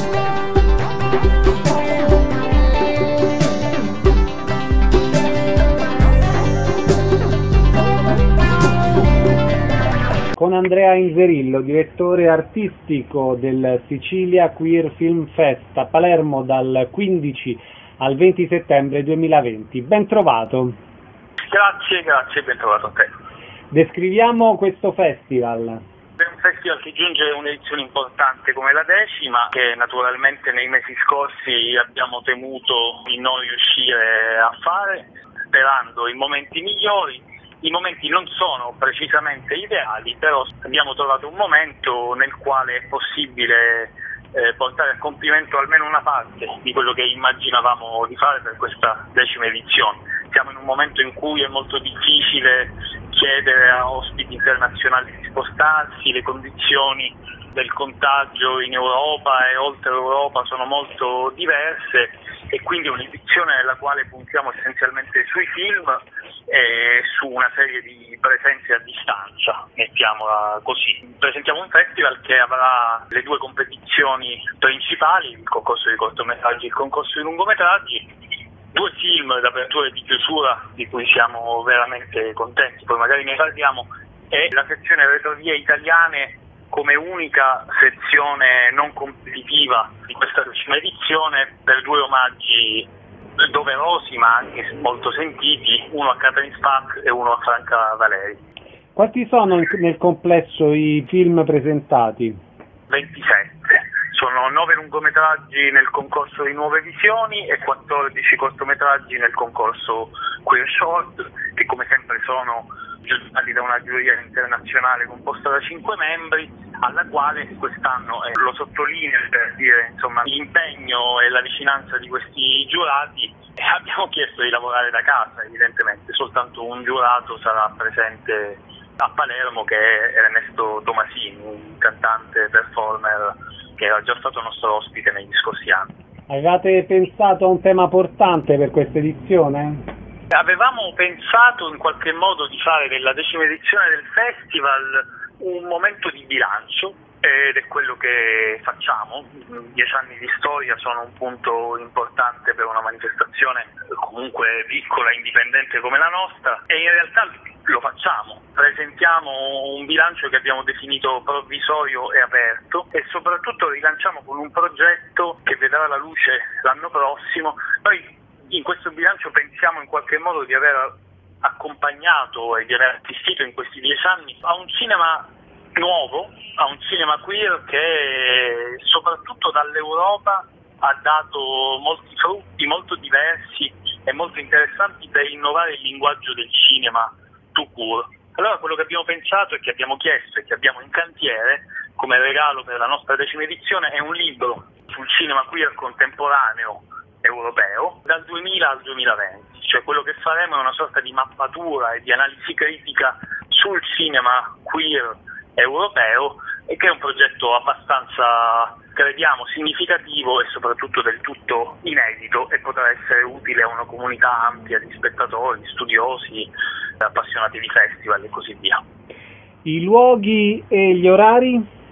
Con Andrea Inzerillo, direttore artistico del Sicilia Queer Film Fest a Palermo dal quindici al venti settembre duemilaventi. Ben trovato. Grazie, grazie, ben trovato a te. Descriviamo questo festival. È un festival che giunge un'edizione importante come la decima, che naturalmente nei mesi scorsi abbiamo temuto di non riuscire a fare, sperando in momenti migliori. I momenti non sono precisamente ideali, però abbiamo trovato un momento nel quale è possibile eh, portare a compimento almeno una parte di quello che immaginavamo di fare per questa decima edizione. Siamo in un momento in cui è molto difficile chiedere a ospiti internazionali di spostarsi, le condizioni del contagio in Europa e oltre Europa sono molto diverse, e quindi un'edizione nella quale puntiamo essenzialmente sui film e su una serie di presenze a distanza, mettiamola così. Presentiamo un festival che avrà le due competizioni principali, il concorso di cortometraggi e il concorso di lungometraggi, due film d'apertura e di chiusura di cui siamo veramente contenti, poi magari ne parliamo, e la sezione retrovie italiane come unica sezione non competitiva di questa decima edizione, per due omaggi doverosi ma anche molto sentiti, uno a Catherine Spack e uno a Franca Valeri. Quanti sono nel complesso i film presentati? ventisette. Sono nove lungometraggi nel concorso di Nuove Visioni e quattordici cortometraggi nel concorso Queer Short, che come sempre sono giudicati da una giuria internazionale composta da cinque membri, alla quale quest'anno, eh, lo sottolineo per dire insomma l'impegno e la vicinanza di questi giurati, eh, abbiamo chiesto di lavorare da casa. Evidentemente soltanto un giurato sarà presente a Palermo, che è Ernesto Tomasini, un cantante performer che era già stato nostro ospite negli scorsi anni. Avevate pensato a un tema portante per questa edizione? Avevamo pensato in qualche modo di fare della decima edizione del festival un momento di bilancio ed è quello che facciamo. Dieci anni di storia sono un punto importante per una manifestazione comunque piccola e indipendente come la nostra, e in realtà lo facciamo. Presentiamo un bilancio che abbiamo definito provvisorio e aperto, e soprattutto rilanciamo con un progetto che vedrà la luce l'anno prossimo. Noi in questo bilancio pensiamo in qualche modo di aver accompagnato e di aver assistito in questi dieci anni a un cinema nuovo, a un cinema queer che soprattutto dall'Europa ha dato molti frutti molto diversi e molto interessanti per innovare il linguaggio del cinema tout court. Allora quello che abbiamo pensato e che abbiamo chiesto e che abbiamo in cantiere come regalo per la nostra decima edizione è un libro sul cinema queer contemporaneo europeo dal duemila al duemilaventi, cioè quello che faremo è una sorta di mappatura e di analisi critica sul cinema queer europeo, e che è un progetto abbastanza, crediamo, significativo e soprattutto del tutto inedito, e potrà essere utile a una comunità ampia di spettatori, studiosi, appassionati di festival e così via. I luoghi e gli orari?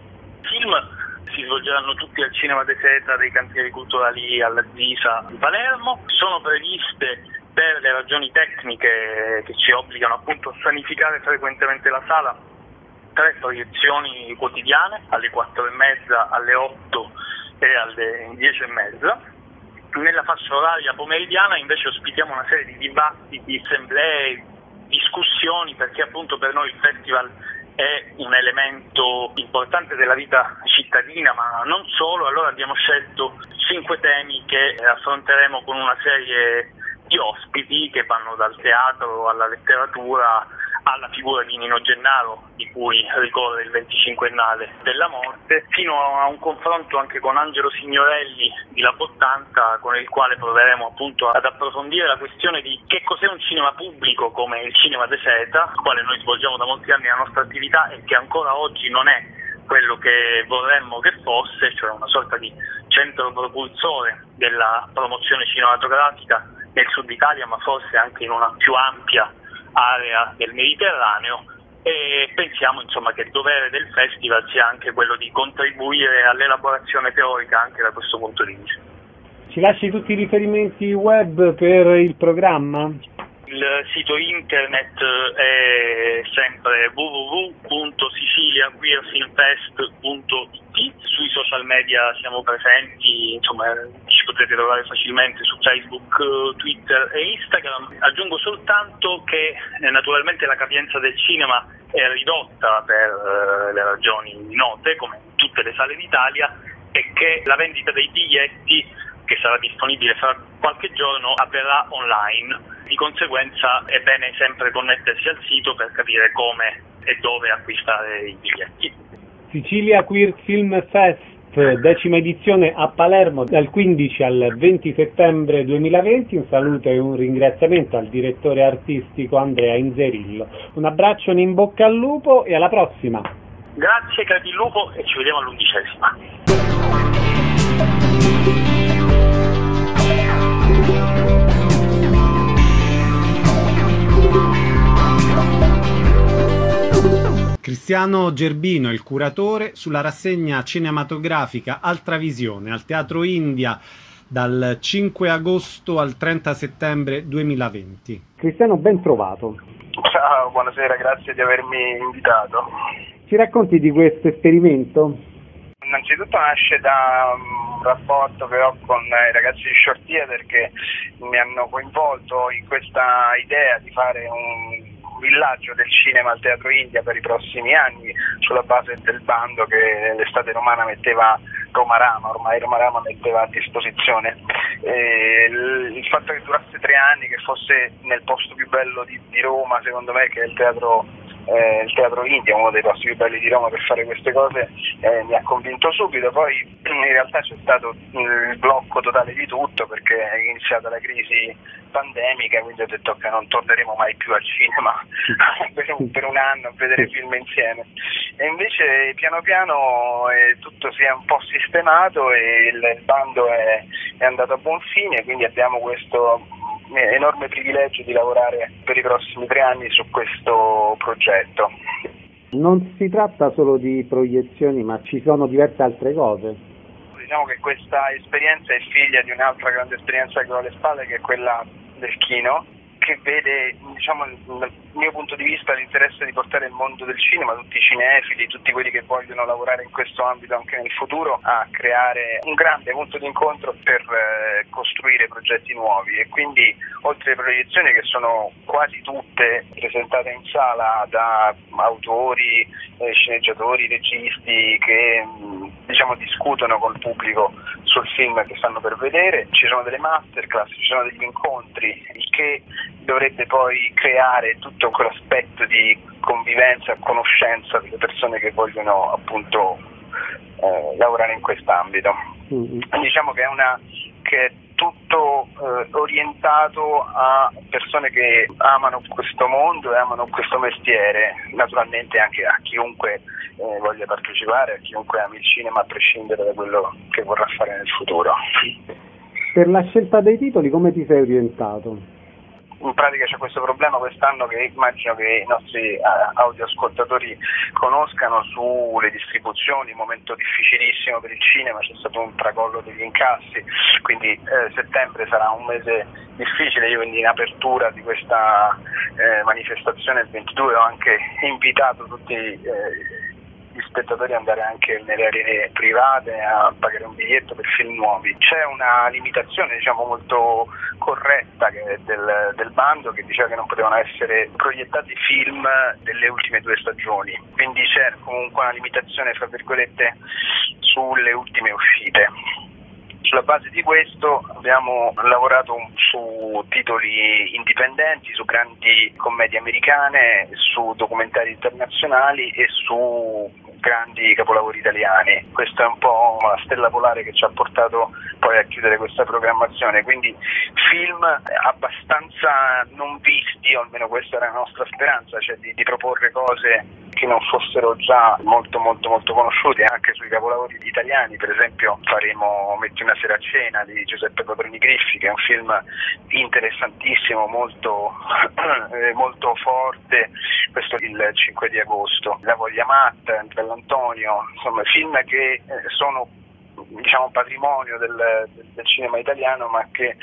I film si svolgeranno tutti al Cinema de Seta dei Cantieri Culturali alla Zisa di Palermo. Sono previste, per le ragioni tecniche che ci obbligano appunto a sanificare frequentemente la sala, tre proiezioni quotidiane alle quattro e mezza, alle otto e alle dieci e mezza. Nella fascia oraria pomeridiana invece ospitiamo una serie di dibattiti, assemblee, discussioni, perché appunto per noi il festival è un elemento importante della vita cittadina, ma non solo. Allora abbiamo scelto cinque temi che affronteremo con una serie di ospiti che vanno dal teatro alla letteratura alla figura di Nino Gennaro, di cui ricorre il venticinquennale della morte, fino a un confronto anche con Angelo Signorelli di La Bottanta, con il quale proveremo appunto ad approfondire la questione di che cos'è un cinema pubblico come il Cinema de Seta, il quale noi svolgiamo da molti anni la nostra attività e che ancora oggi non è quello che vorremmo che fosse, cioè una sorta di centro propulsore della promozione cinematografica nel Sud Italia, ma forse anche in una più ampia area del Mediterraneo, e pensiamo insomma che il dovere del festival sia anche quello di contribuire all'elaborazione teorica anche da questo punto di vista. Ci lasci tutti i riferimenti web per il programma? Il sito internet è sempre w w w punto sicilia queer film fest punto i t. Sui social media siamo presenti, insomma ci potete trovare facilmente su Facebook, Twitter e Instagram. Aggiungo soltanto che eh, naturalmente la capienza del cinema è ridotta per eh, le ragioni note, come in tutte le sale d'Italia, e che la vendita dei biglietti, che sarà disponibile fra qualche giorno, avverrà online. Di conseguenza è bene sempre connettersi al sito per capire come e dove acquistare i biglietti. Sicilia Queer Film Fest, decima edizione a Palermo dal quindici al venti settembre duemilaventi. Un saluto e un ringraziamento al direttore artistico Andrea Inzerillo. Un abbraccio e in bocca al lupo e alla prossima. Grazie, crepi il lupo, e ci vediamo all'undicesima. Cristiano Gerbino, il curatore, sulla rassegna cinematografica Altra Visione al Teatro India dal cinque agosto al trenta settembre duemilaventi. Cristiano, ben trovato. Ciao, buonasera, grazie di avermi invitato. Ci racconti di questo esperimento? Innanzitutto nasce da un rapporto che ho con i ragazzi di Short Theater, che mi hanno coinvolto in questa idea di fare un villaggio del cinema al Teatro India per i prossimi anni, sulla base del bando che l'estate romana metteva Roma Rama, ormai Roma Rama metteva a disposizione. E il fatto che durasse tre anni, che fosse nel posto più bello di, di Roma, secondo me, che è il teatro Eh, il Teatro India, uno dei posti più belli di Roma per fare queste cose, eh, mi ha convinto subito. Poi in realtà c'è stato il blocco totale di tutto, perché è iniziata la crisi pandemica, quindi ho detto che non torneremo mai più al cinema per, un, per un anno a vedere film insieme. E invece piano piano eh, tutto si è un po' sistemato e il, il bando è, è andato a buon fine, quindi abbiamo questo enorme privilegio di lavorare per i prossimi tre anni su questo progetto. Non si tratta solo di proiezioni, ma ci sono diverse altre cose. Diciamo che questa esperienza è figlia di un'altra grande esperienza che ho alle spalle, che è quella del Kino, che vede, diciamo, dal mio punto di vista, l'interesse di portare il mondo del cinema, tutti i cinefili, tutti quelli che vogliono lavorare in questo ambito anche nel futuro, a creare un grande punto di incontro per eh, costruire progetti nuovi. E quindi, oltre alle proiezioni che sono quasi tutte presentate in sala da autori, eh, sceneggiatori, registi che diciamo discutono col pubblico sul film che stanno per vedere, ci sono delle masterclass, ci sono degli incontri, il che dovrebbe poi creare tutto quell'aspetto di convivenza, conoscenza delle persone che vogliono appunto eh, lavorare in quest'ambito. Mm-hmm. Diciamo che è una che è tutto eh, orientato a persone che amano questo mondo e amano questo mestiere, naturalmente anche a chiunque eh, voglia partecipare, a chiunque ami il cinema, a prescindere da quello che vorrà fare nel futuro. Per la scelta dei titoli come ti sei orientato? In pratica c'è questo problema quest'anno che immagino che i nostri uh, audioascoltatori conoscano sulle distribuzioni, un momento difficilissimo per il cinema, c'è stato un tracollo degli incassi, quindi eh, settembre sarà un mese difficile. Io quindi in apertura di questa eh, manifestazione il ventidue ho anche invitato tutti eh, gli spettatori ad andare anche nelle aree private a pagare un biglietto per film nuovi. C'è una limitazione diciamo molto corretta che del, del bando, che diceva che non potevano essere proiettati film delle ultime due stagioni, quindi c'è comunque una limitazione fra virgolette sulle ultime uscite. Sulla base di questo abbiamo lavorato su titoli indipendenti, su grandi commedie americane, su documentari internazionali e su grandi capolavori italiani. Questa è un po' la stella polare che ci ha portato poi a chiudere questa programmazione, quindi film abbastanza non visti, o almeno questa era la nostra speranza, cioè di, di proporre cose che non fossero già molto molto molto conosciute. Anche sui capolavori italiani, per esempio faremo Metti una sera a cena di Giuseppe Patroni Griffi, che è un film interessantissimo, molto molto forte, questo il cinque di agosto. La voglia matta, Antonio, insomma film che eh, sono diciamo patrimonio del, del cinema italiano, ma che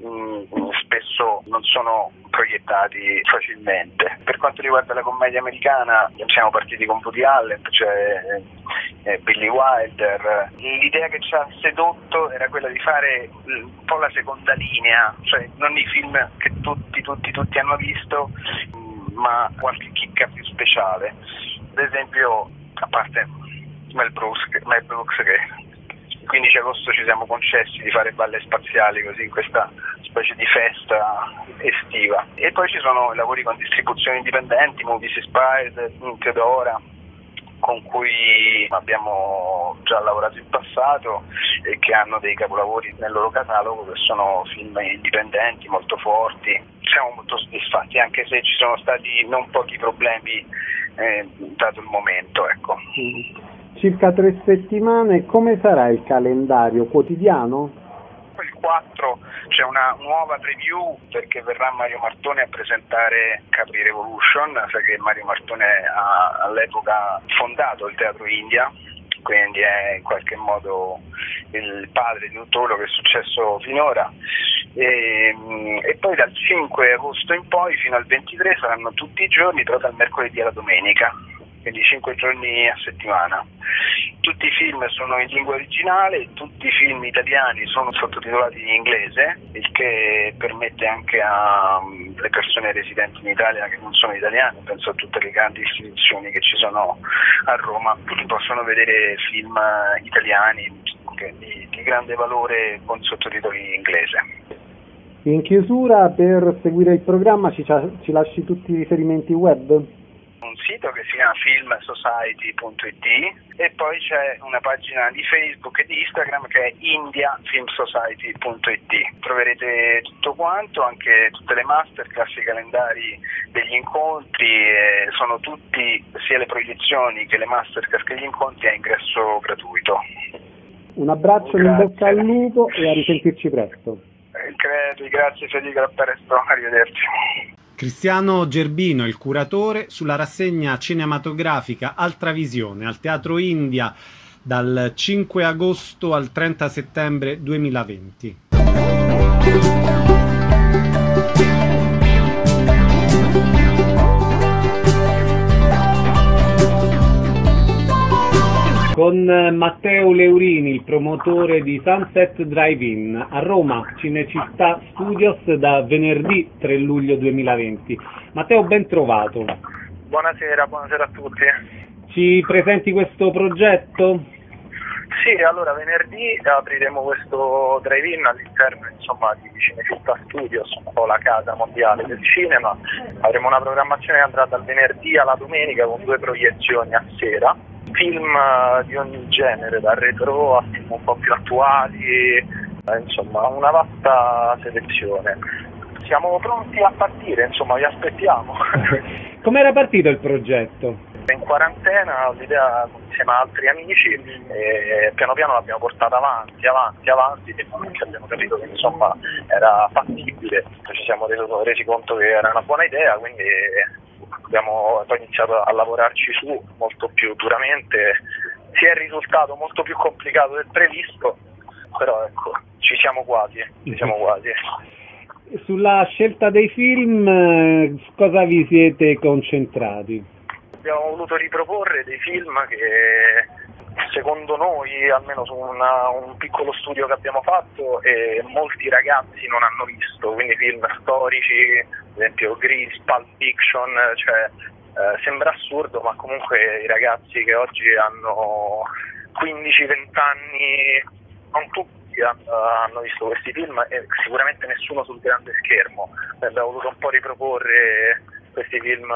mh, spesso non sono proiettati facilmente. Per quanto riguarda la commedia americana siamo partiti con Woody Allen, cioè eh, Billy Wilder. L'idea che ci ha sedotto era quella di fare un po' la seconda linea, cioè non i film che tutti tutti tutti hanno visto, mh, ma qualche chicca più speciale. Ad esempio, a parte Mel Brooks, Mel Brooks che il quindici agosto ci siamo concessi di fare balle spaziali così in questa specie di festa estiva. E poi ci sono lavori con distribuzioni indipendenti, Movies Inspired, Teodora, con cui abbiamo già lavorato in passato e che hanno dei capolavori nel loro catalogo, che sono film indipendenti molto forti. Siamo molto soddisfatti, anche se ci sono stati non pochi problemi eh, dato il momento, ecco. Circa tre settimane, come sarà il calendario quotidiano? Il quattro c'è una nuova preview, perché verrà Mario Martone a presentare Capri Revolution. Sai che Mario Martone ha all'epoca fondato il Teatro India, quindi è in qualche modo il padre di tutto quello che è successo finora. E, e poi dal cinque agosto in poi fino al ventitré saranno tutti i giorni, però dal mercoledì alla domenica, quindi cinque giorni a settimana. Tutti i film sono in lingua originale, tutti i film italiani sono sottotitolati in inglese, il che permette anche alle persone residenti in Italia che non sono italiane, penso a tutte le grandi istituzioni che ci sono a Roma, possono vedere film italiani di, di grande valore con sottotitoli in inglese. In chiusura, per seguire il programma ci, ci lasci tutti i riferimenti web? Un sito che si chiama film society punto it e poi c'è una pagina di Facebook e di Instagram che è india film society punto it. Troverete tutto quanto, anche tutte le masterclass, i calendari degli incontri, eh, sono tutti, sia le proiezioni che le masterclass che gli incontri, a ingresso gratuito. Un abbraccio, in bocca al lupo e a risentirci presto. Eh, credo, grazie Federico, a presto, arrivederci. Cristiano Gerbino, il curatore, sulla rassegna cinematografica Altra Visione al Teatro India dal cinque agosto al trenta settembre duemilaventi. Con Matteo Leurini, il promotore di Sunset Drive-In a Roma, Cinecittà Studios, da venerdì tre luglio duemilaventi. Matteo, ben trovato. Buonasera, buonasera a tutti. Ci presenti questo progetto? Sì, allora venerdì apriremo questo drive-in all'interno, insomma, di Cinecittà Studios, un po' la casa mondiale del cinema. Avremo una programmazione che andrà dal venerdì alla domenica con due proiezioni a sera. Film di ogni genere, da retro a film un po' più attuali, eh, insomma una vasta selezione. Siamo pronti a partire, insomma vi aspettiamo. Com'era partito il progetto? In quarantena ho l'idea insieme a altri amici e piano piano l'abbiamo portata avanti, avanti, avanti e abbiamo capito che insomma era fattibile, ci siamo resi, resi conto che era una buona idea, quindi abbiamo poi iniziato a lavorarci su molto più duramente. Si è risultato molto più complicato del previsto, però ecco, ci siamo quasi, ci siamo quasi. Sulla scelta dei film, cosa vi siete concentrati? Abbiamo voluto riproporre dei film che secondo noi, almeno su una, un piccolo studio che abbiamo fatto, e molti ragazzi non hanno visto, quindi film storici, ad esempio Grease, Pulp Fiction, cioè eh, sembra assurdo, ma comunque i ragazzi che oggi hanno quindici venti anni, non tutti hanno visto questi film e sicuramente nessuno sul grande schermo. Abbiamo voluto un po' riproporre questi film,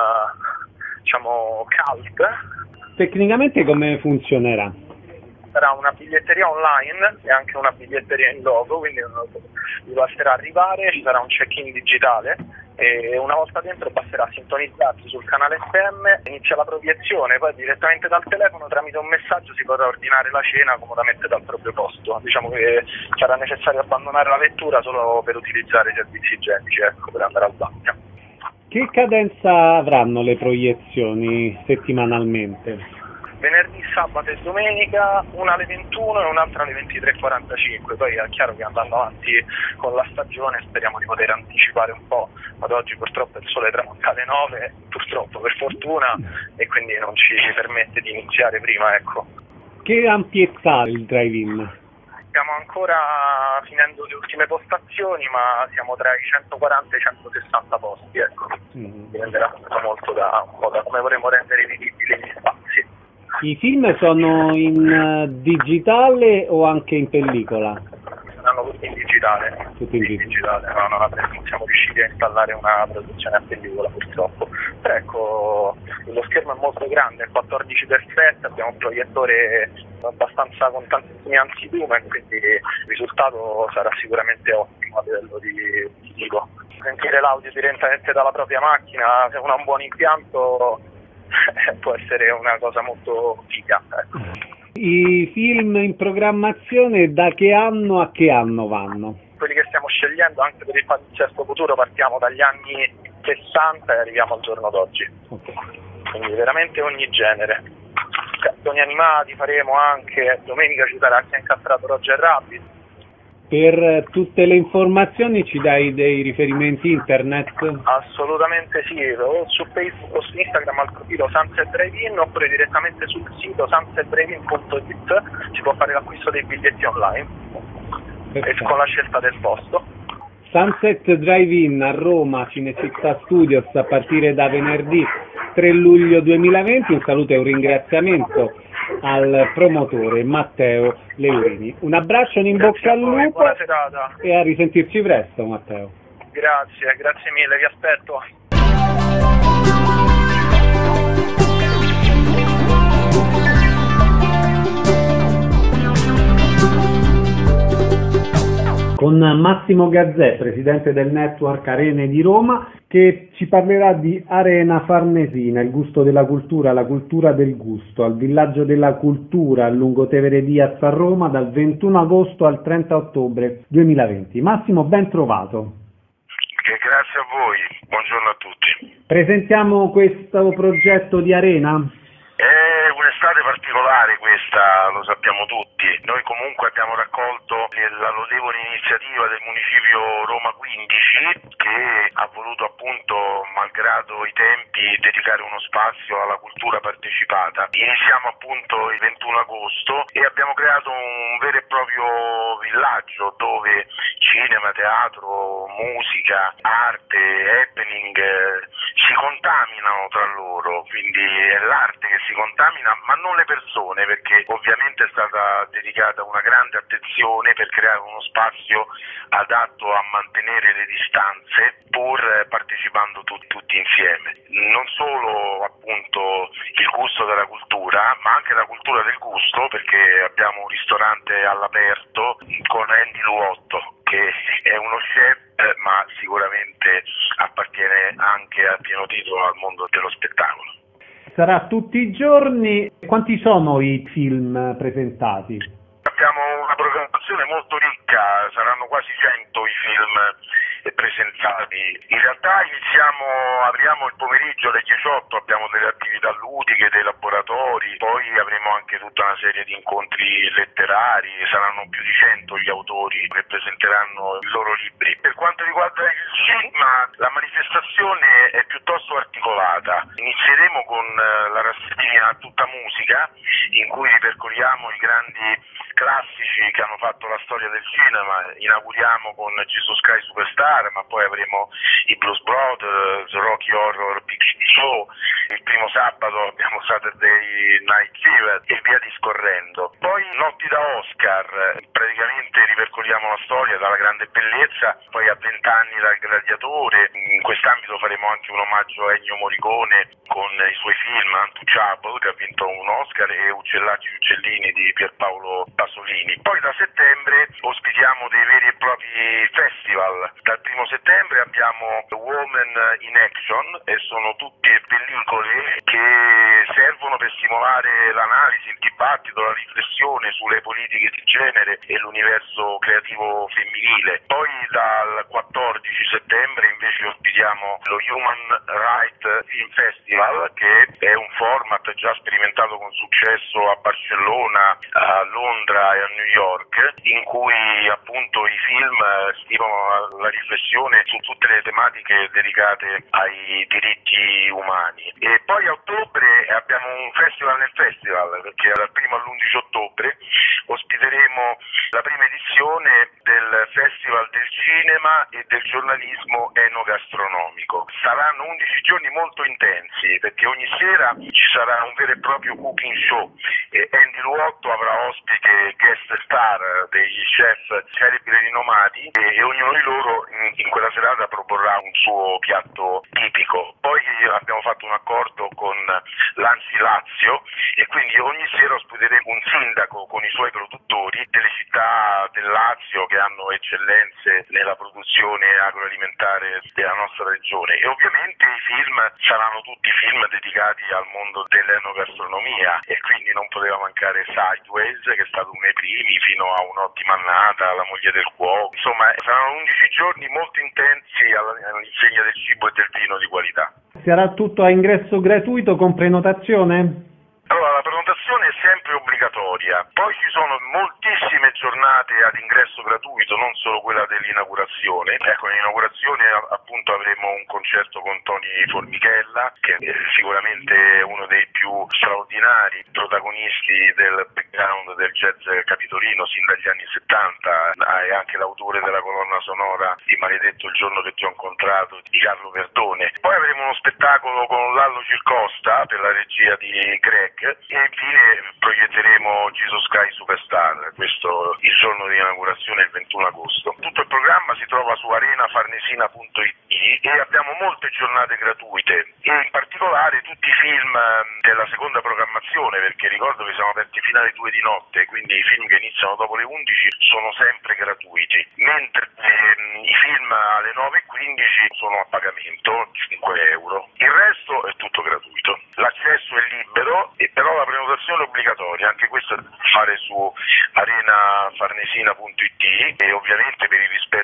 diciamo, cult. Tecnicamente come funzionerà? Sarà una biglietteria online e anche una biglietteria in loco, quindi vi basterà arrivare, ci sarà un check-in digitale e una volta dentro basterà sintonizzarsi sul canale F M, inizia la proiezione, poi direttamente dal telefono tramite un messaggio si potrà ordinare la cena comodamente dal proprio posto. Diciamo che sarà necessario abbandonare la vettura solo per utilizzare i servizi igienici, ecco, per andare al bagno. Che cadenza avranno le proiezioni settimanalmente? Venerdì, sabato e domenica, una alle ventuno e un'altra alle ventitré e quarantacinque. Poi è chiaro che andando avanti con la stagione speriamo di poter anticipare un po'. Ad oggi purtroppo il sole tramonta alle nove, purtroppo per fortuna, e quindi non ci permette di iniziare prima, ecco. Che ampiezza il drive-in? Stiamo ancora finendo le ultime postazioni, ma siamo tra i centoquaranta e i centosessanta posti, ecco. Mm. Dipenderà molto da, un po' da come vorremmo rendere vivibili gli spazi. I film sono in digitale o anche in pellicola? Saranno tutti in digitale. Tutti in digitale. digitale. No, non, abbiamo, non siamo riusciti a installare una produzione a pellicola purtroppo. Però ecco, lo schermo è molto grande, è quattordici per sette, abbiamo un proiettore abbastanza con tantissimi anti-lumen, quindi il risultato sarà sicuramente ottimo a livello di visivo. Sentire l'audio direttamente dalla propria macchina, se uno ha un buon impianto, può essere una cosa molto figa, ecco. I film in programmazione da che anno a che anno vanno? Quelli che stiamo scegliendo anche per il palinsesto futuro partiamo dagli anni sessanta e arriviamo al giorno d'oggi. Okay. Quindi veramente ogni genere. Cartoni animati faremo anche, domenica ci sarà anche incastrato Roger Rabbit. Per tutte le informazioni ci dai dei riferimenti internet? Assolutamente sì, o su Facebook o su Instagram al profilo Sunset Drive-In oppure direttamente sul sito sunset drive in punto it si può fare l'acquisto dei biglietti online. Perfetto. E con la scelta del posto. Sunset Drive-In a Roma, Cinecittà Studios a partire da venerdì tre luglio duemilaventi. Un saluto e un ringraziamento al promotore Matteo Leurini. Un abbraccio, un in bocca al lupo, buona serata. E a risentirci presto, Matteo. Grazie, grazie mille, vi aspetto. Con Massimo Gazzè, presidente del network Arene di Roma, che ci parlerà di Arena Farnesina, il gusto della cultura, la cultura del gusto, al Villaggio della Cultura a Lungotevere Diaz a Roma dal ventuno agosto al trenta ottobre duemilaventi. Massimo, ben trovato. Grazie Grazie a voi, buongiorno a tutti. Presentiamo questo progetto di Arena. È un'estate particolare questa, lo sappiamo tutti. Noi comunque abbiamo raccolto la lodevole iniziativa del municipio Roma quindici che ha voluto appunto, malgrado i tempi, dedicare uno spazio alla cultura partecipata. Iniziamo appunto il ventuno agosto e abbiamo creato un vero e proprio villaggio dove cinema, teatro, musica, arte, happening eh, si contaminano tra loro, quindi è l'arte che si contamina ma non le persone, perché ovviamente è stata dedicata una grande attenzione per creare uno spazio adatto a mantenere le distanze pur partecipando tu, tutti insieme. Non solo appunto il gusto della cultura ma anche la cultura del gusto, perché abbiamo un ristorante all'aperto con Andy Luotto che è uno chef ma sicuramente appartiene anche a pieno titolo al mondo dello spettacolo. Sarà tutti i giorni. Quanti sono i film presentati? Abbiamo una programmazione molto ricca, saranno quasi cento i film presentati. In realtà iniziamo, apriamo il pomeriggio alle diciotto, abbiamo delle attività ludiche, dei laboratori, poi avremo anche tutta una serie di incontri letterari, saranno più di cento gli autori che presenteranno i loro libri. Per quanto riguarda il cinema, la manifestazione è piuttosto articolata. Inizieremo con la rassegna Tutta Musica, in cui ripercorriamo i grandi classici che hanno fatto la storia del cinema. Inauguriamo con Jesus Christ Superstar, ma poi avremo i Blues Brothers, Rocky Horror Picture Show, il primo sabato abbiamo Saturday Night Fever e via discorrendo. Poi Notti da Oscar, praticamente ripercorriamo la storia dalla grande bellezza, poi a vent'anni dal Gladiatore. In quest'ambito faremo anche un omaggio a Ennio Morricone con i suoi film Untouchable, che ha vinto un Oscar, e Uccellacci e Uccellini di Pierpaolo Pasolini. Poi da settembre ospitiamo dei veri e propri festival. Dal primo settembre abbiamo Women in Action e sono tutte pellicole che servono per stimolare l'analisi, il dibattito, la riflessione sulle politiche di genere e l'universo creativo femminile. Poi dal quattordici settembre invece ospitiamo lo Human Rights Film Festival, che è un format già sperimentato con successo a Barcellona, a Londra e a New York, in cui appunto i film stimolano la riflessione su tutte le tematiche dedicate ai diritti umani. E poi a ottobre abbiamo un festival nel festival, perché dal primo all'undici ottobre ospiteremo la prima edizione del Festival del Cinema e del Giornalismo Enogastronomico. Saranno undici giorni molto intensi, perché ogni sera ci sarà un vero e proprio cooking show e Andy Luotto avrà ospite guest star degli chef celebri e rinomati e, e ognuno di loro in, in quella serata proporrà un suo piatto tipico. Poi abbiamo fatto un accordo con l'Ansi Lazio e quindi ogni sera ospiteremo un sindaco con i suoi produttori delle città del Lazio che hanno eccellenze nella produzione agroalimentare della nostra regione, e ovviamente i film saranno tutti film dedicati al mondo dell'enogastronomia e quindi non poteva mancare Sideways, che è stato uno dei primi, fino a Un'ottima annata, La moglie del cuoco. Insomma, saranno undici giorni molto intensi all'insegna del cibo e del vino di qualità. Sarà tutto a ingresso gratuito con prenotazione? Allora, la prenotazione è sempre obbligatoria, poi ci sono moltissime giornate ad ingresso gratuito, non solo quella dell'inaugurazione. Ecco, all'inaugurazione appunto avremo un concerto con Tony Formichella, che è sicuramente uno dei più straordinari protagonisti del background del jazz capitolino sin dagli anni settanta, è anche l'autore della colonna sonora di Maledetto il giorno che ti ho incontrato di Carlo Verdone. Poi avremo uno spettacolo con Lallo Circosta per la regia di Greg, e infine proietteremo Jesus Christ Superstar, questo il giorno di inaugurazione il ventuno agosto. Tutto il programma si trova su arena farnesina punto it e abbiamo molte giornate gratuite e in particolare tutti i film della seconda programmazione, perché ricordo che siamo aperti fino alle due di notte, quindi i film che iniziano dopo le undici sono sempre gratuiti, mentre ehm, i film alle nove e quindici sono a pagamento, cinque euro. Il resto è tutto gratuito. L'accesso è libero, e però la prenotazione è obbligatoria, anche questo è da fare su arena farnesina punto it e ovviamente per il rispetto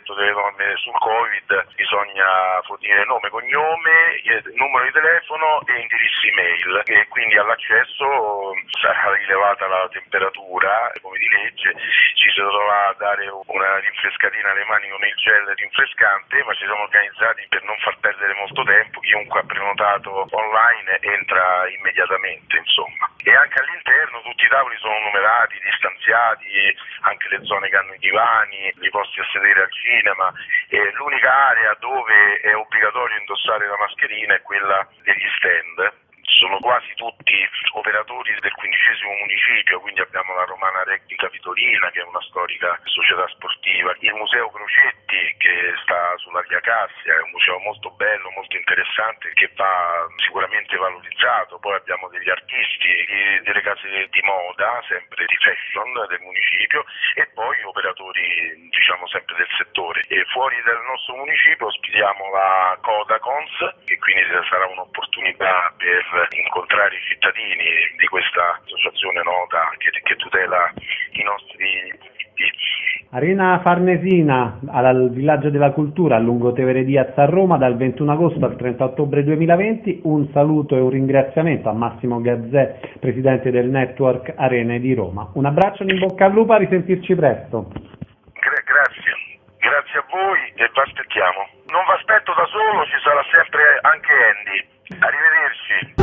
rispetto delle norme sul Covid bisogna fornire nome, cognome, numero di telefono e indirizzo email, e quindi all'accesso sarà rilevata la temperatura come di legge, ci si dovrà dare una rinfrescatina alle mani con il gel rinfrescante, ma ci siamo organizzati per non far perdere molto tempo. Chiunque ha prenotato online entra immediatamente, insomma. E anche all'interno tutti i tavoli sono numerati, distanziati, anche le zone che hanno i divani, i posti a sedere al cinema, e l'unica area dove è obbligatorio indossare la mascherina è quella degli stand. Sono quasi tutti operatori del quindicesimo municipio, quindi abbiamo la Romana Rugby Capitolina, che è una storica società sportiva, il Museo Crocetti che sta sulla via Cassia, è un museo molto bello, molto interessante, che va sicuramente valorizzato. Poi abbiamo degli artisti, delle case di moda, sempre di fashion del municipio, e poi operatori diciamo sempre del settore. E fuori dal nostro municipio ospitiamo la Codacons, che quindi sarà un'opportunità per incontrare i cittadini di questa associazione nota che, che tutela i nostri diritti. Arena Farnesina al Villaggio della Cultura a Lungotevere Diaz a Roma dal ventuno agosto al trenta ottobre duemilaventi. Un saluto e un ringraziamento a Massimo Gazzè, presidente del Network Arene di Roma. Un abbraccio in bocca al lupo, a risentirci presto. Gra- grazie, grazie a voi e vi aspettiamo. Non vi aspetto da solo, ci sarà sempre anche Andy. Arrivederci.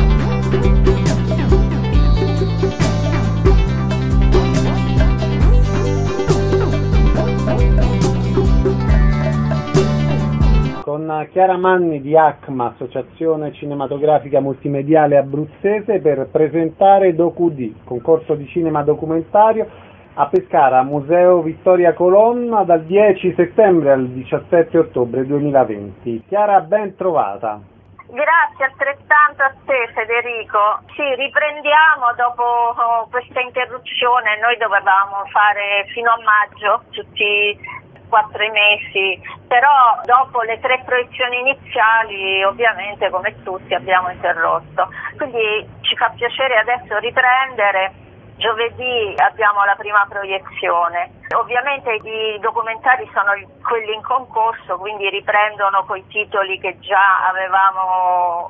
Con Chiara Manni di ACMA, Associazione Cinematografica Multimediale Abruzzese, per presentare DocuD, concorso di cinema documentario a Pescara, Museo Vittoria Colonna, dal dieci settembre al diciassette ottobre duemilaventi. Chiara, ben trovata. Grazie altrettanto a te Federico. Sì, riprendiamo dopo questa interruzione. Noi dovevamo fare fino a maggio tutti quattro mesi, però dopo le tre proiezioni iniziali ovviamente come tutti abbiamo interrotto, quindi ci fa piacere adesso riprendere. Giovedì abbiamo la prima proiezione. Ovviamente i documentari sono quelli in concorso, quindi riprendono quei titoli che già avevamo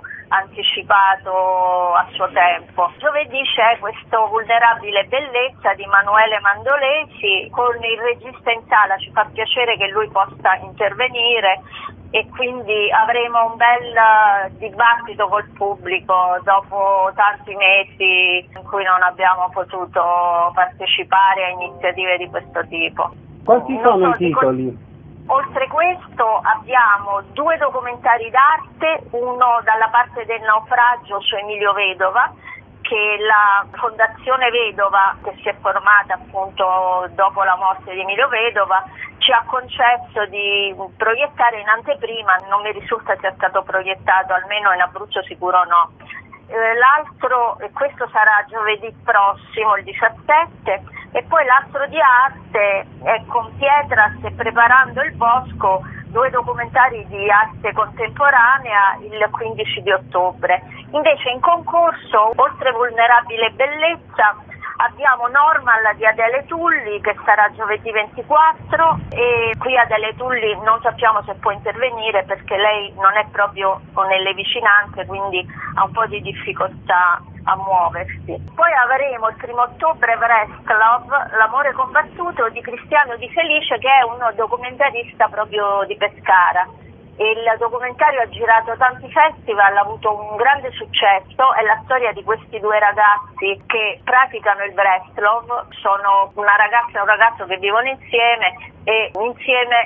anticipato a suo tempo. Giovedì c'è questo Vulnerabile Bellezza di Emanuele Mandolesi con il regista in sala, ci fa piacere che lui possa intervenire e quindi avremo un bel dibattito col pubblico dopo tanti mesi in cui non abbiamo potuto partecipare a iniziative di questo tipo. Quanti non sono so, i titoli? Oltre questo abbiamo due documentari d'arte, uno dalla parte del naufragio su Emilio Vedova, che la Fondazione Vedova, che si è formata appunto dopo la morte di Emilio Vedova, ci ha concesso di proiettare in anteprima. Non mi risulta sia stato proiettato, almeno in Abruzzo sicuro no. Eh, l'altro, e questo sarà giovedì prossimo, il diciassette, e poi l'altro di arte è con Pietras e Preparando il Bosco, due documentari di arte contemporanea, il quindici di ottobre. Invece in concorso, oltre Vulnerabile Bellezza, abbiamo Normal di Adele Tulli che sarà giovedì ventiquattro, e qui Adele Tulli non sappiamo se può intervenire perché lei non è proprio nelle vicinanze, quindi ha un po' di difficoltà a muoversi. Poi avremo il primo ottobre Wrestlov, L'amore combattuto di Cristiano Di Felice, che è un documentarista proprio di Pescara. Il documentario ha girato tanti festival, ha avuto un grande successo, è la storia di questi due ragazzi che praticano il Wrestlov, sono una ragazza e un ragazzo che vivono insieme e insieme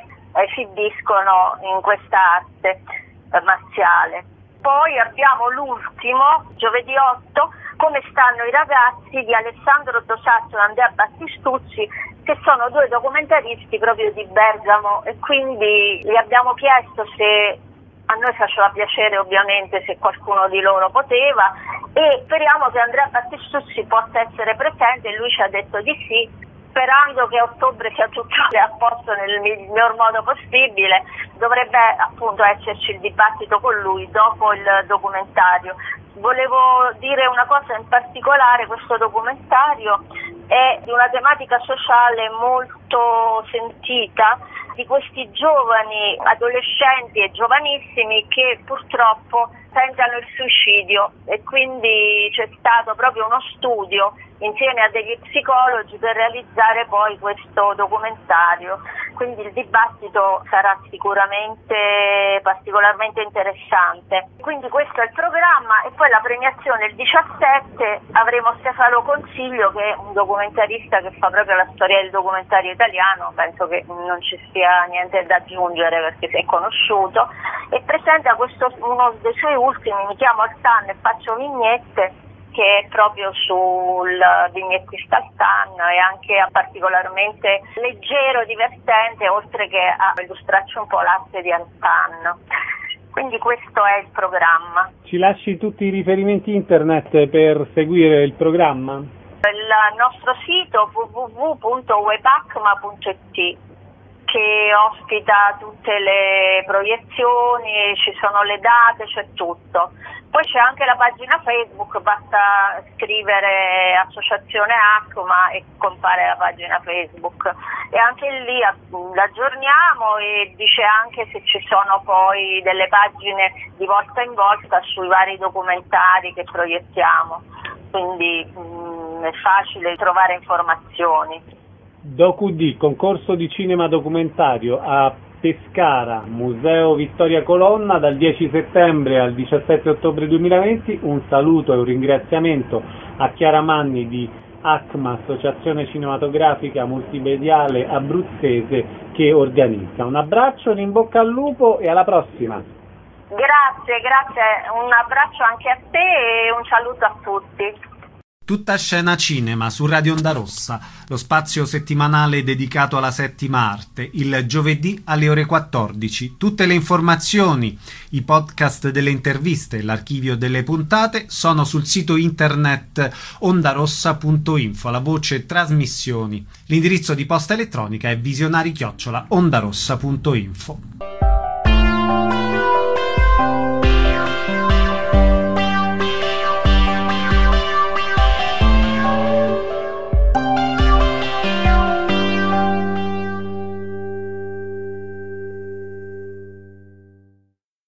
esibiscono in questa arte marziale. Poi abbiamo l'ultimo, giovedì otto, Come stanno i ragazzi di Alessandro Dosazzo e Andrea Battistuzzi, che sono due documentaristi proprio di Bergamo, e quindi gli abbiamo chiesto se a noi faceva piacere, ovviamente, se qualcuno di loro poteva, e speriamo che Andrea Battistuzzi possa essere presente, e lui ci ha detto di sì, sperando che a ottobre sia tutto a posto nel miglior modo possibile. Dovrebbe appunto esserci il dibattito con lui dopo il documentario. Volevo dire una cosa in particolare: questo documentario è di una tematica sociale molto sentita, di questi giovani adolescenti e giovanissimi che purtroppo tentano il suicidio, e quindi c'è stato proprio uno studio insieme a degli psicologi per realizzare poi questo documentario. Quindi il dibattito sarà sicuramente particolarmente interessante. Quindi questo è il programma, e poi la premiazione il diciassette avremo Stefano Consiglio, che è un documentarista che fa proprio la storia del documentario italiano, penso che non ci sia niente da aggiungere perché è conosciuto, e presenta questo, uno dei suoi ultimi, Mi chiamo Altan e faccio vignette, che è proprio sul vignettista Altan, e anche particolarmente leggero, divertente, oltre che a illustrarci un po' l'arte di Altan. Quindi questo è il programma. Ci lasci tutti i riferimenti internet per seguire il programma? Il nostro sito w w w punto webacma punto i t, che ospita tutte le proiezioni, ci sono le date, c'è tutto. Poi c'è anche la pagina Facebook, basta scrivere Associazione ACMA e compare la pagina Facebook, e anche lì l'aggiorniamo e dice anche se ci sono poi delle pagine di volta in volta sui vari documentari che proiettiamo, quindi mh, è facile trovare informazioni. DocuD, concorso di cinema documentario a Pescara, Museo Vittoria Colonna, dal dieci settembre al diciassette ottobre duemilaventi. Un saluto e un ringraziamento a Chiara Manni di ACMA, Associazione Cinematografica Multimediale Abruzzese, che organizza. Un abbraccio, un in bocca al lupo e alla prossima. Grazie, grazie, un abbraccio anche a te e un saluto a tutti. Tutta scena cinema su Radio Onda Rossa, lo spazio settimanale dedicato alla settima arte, il giovedì alle ore quattordici. Tutte le informazioni, i podcast delle interviste e l'archivio delle puntate sono sul sito internet ondarossa punto info, la voce trasmissioni. L'indirizzo di posta elettronica è visionari chiocciola ondarossa punto info.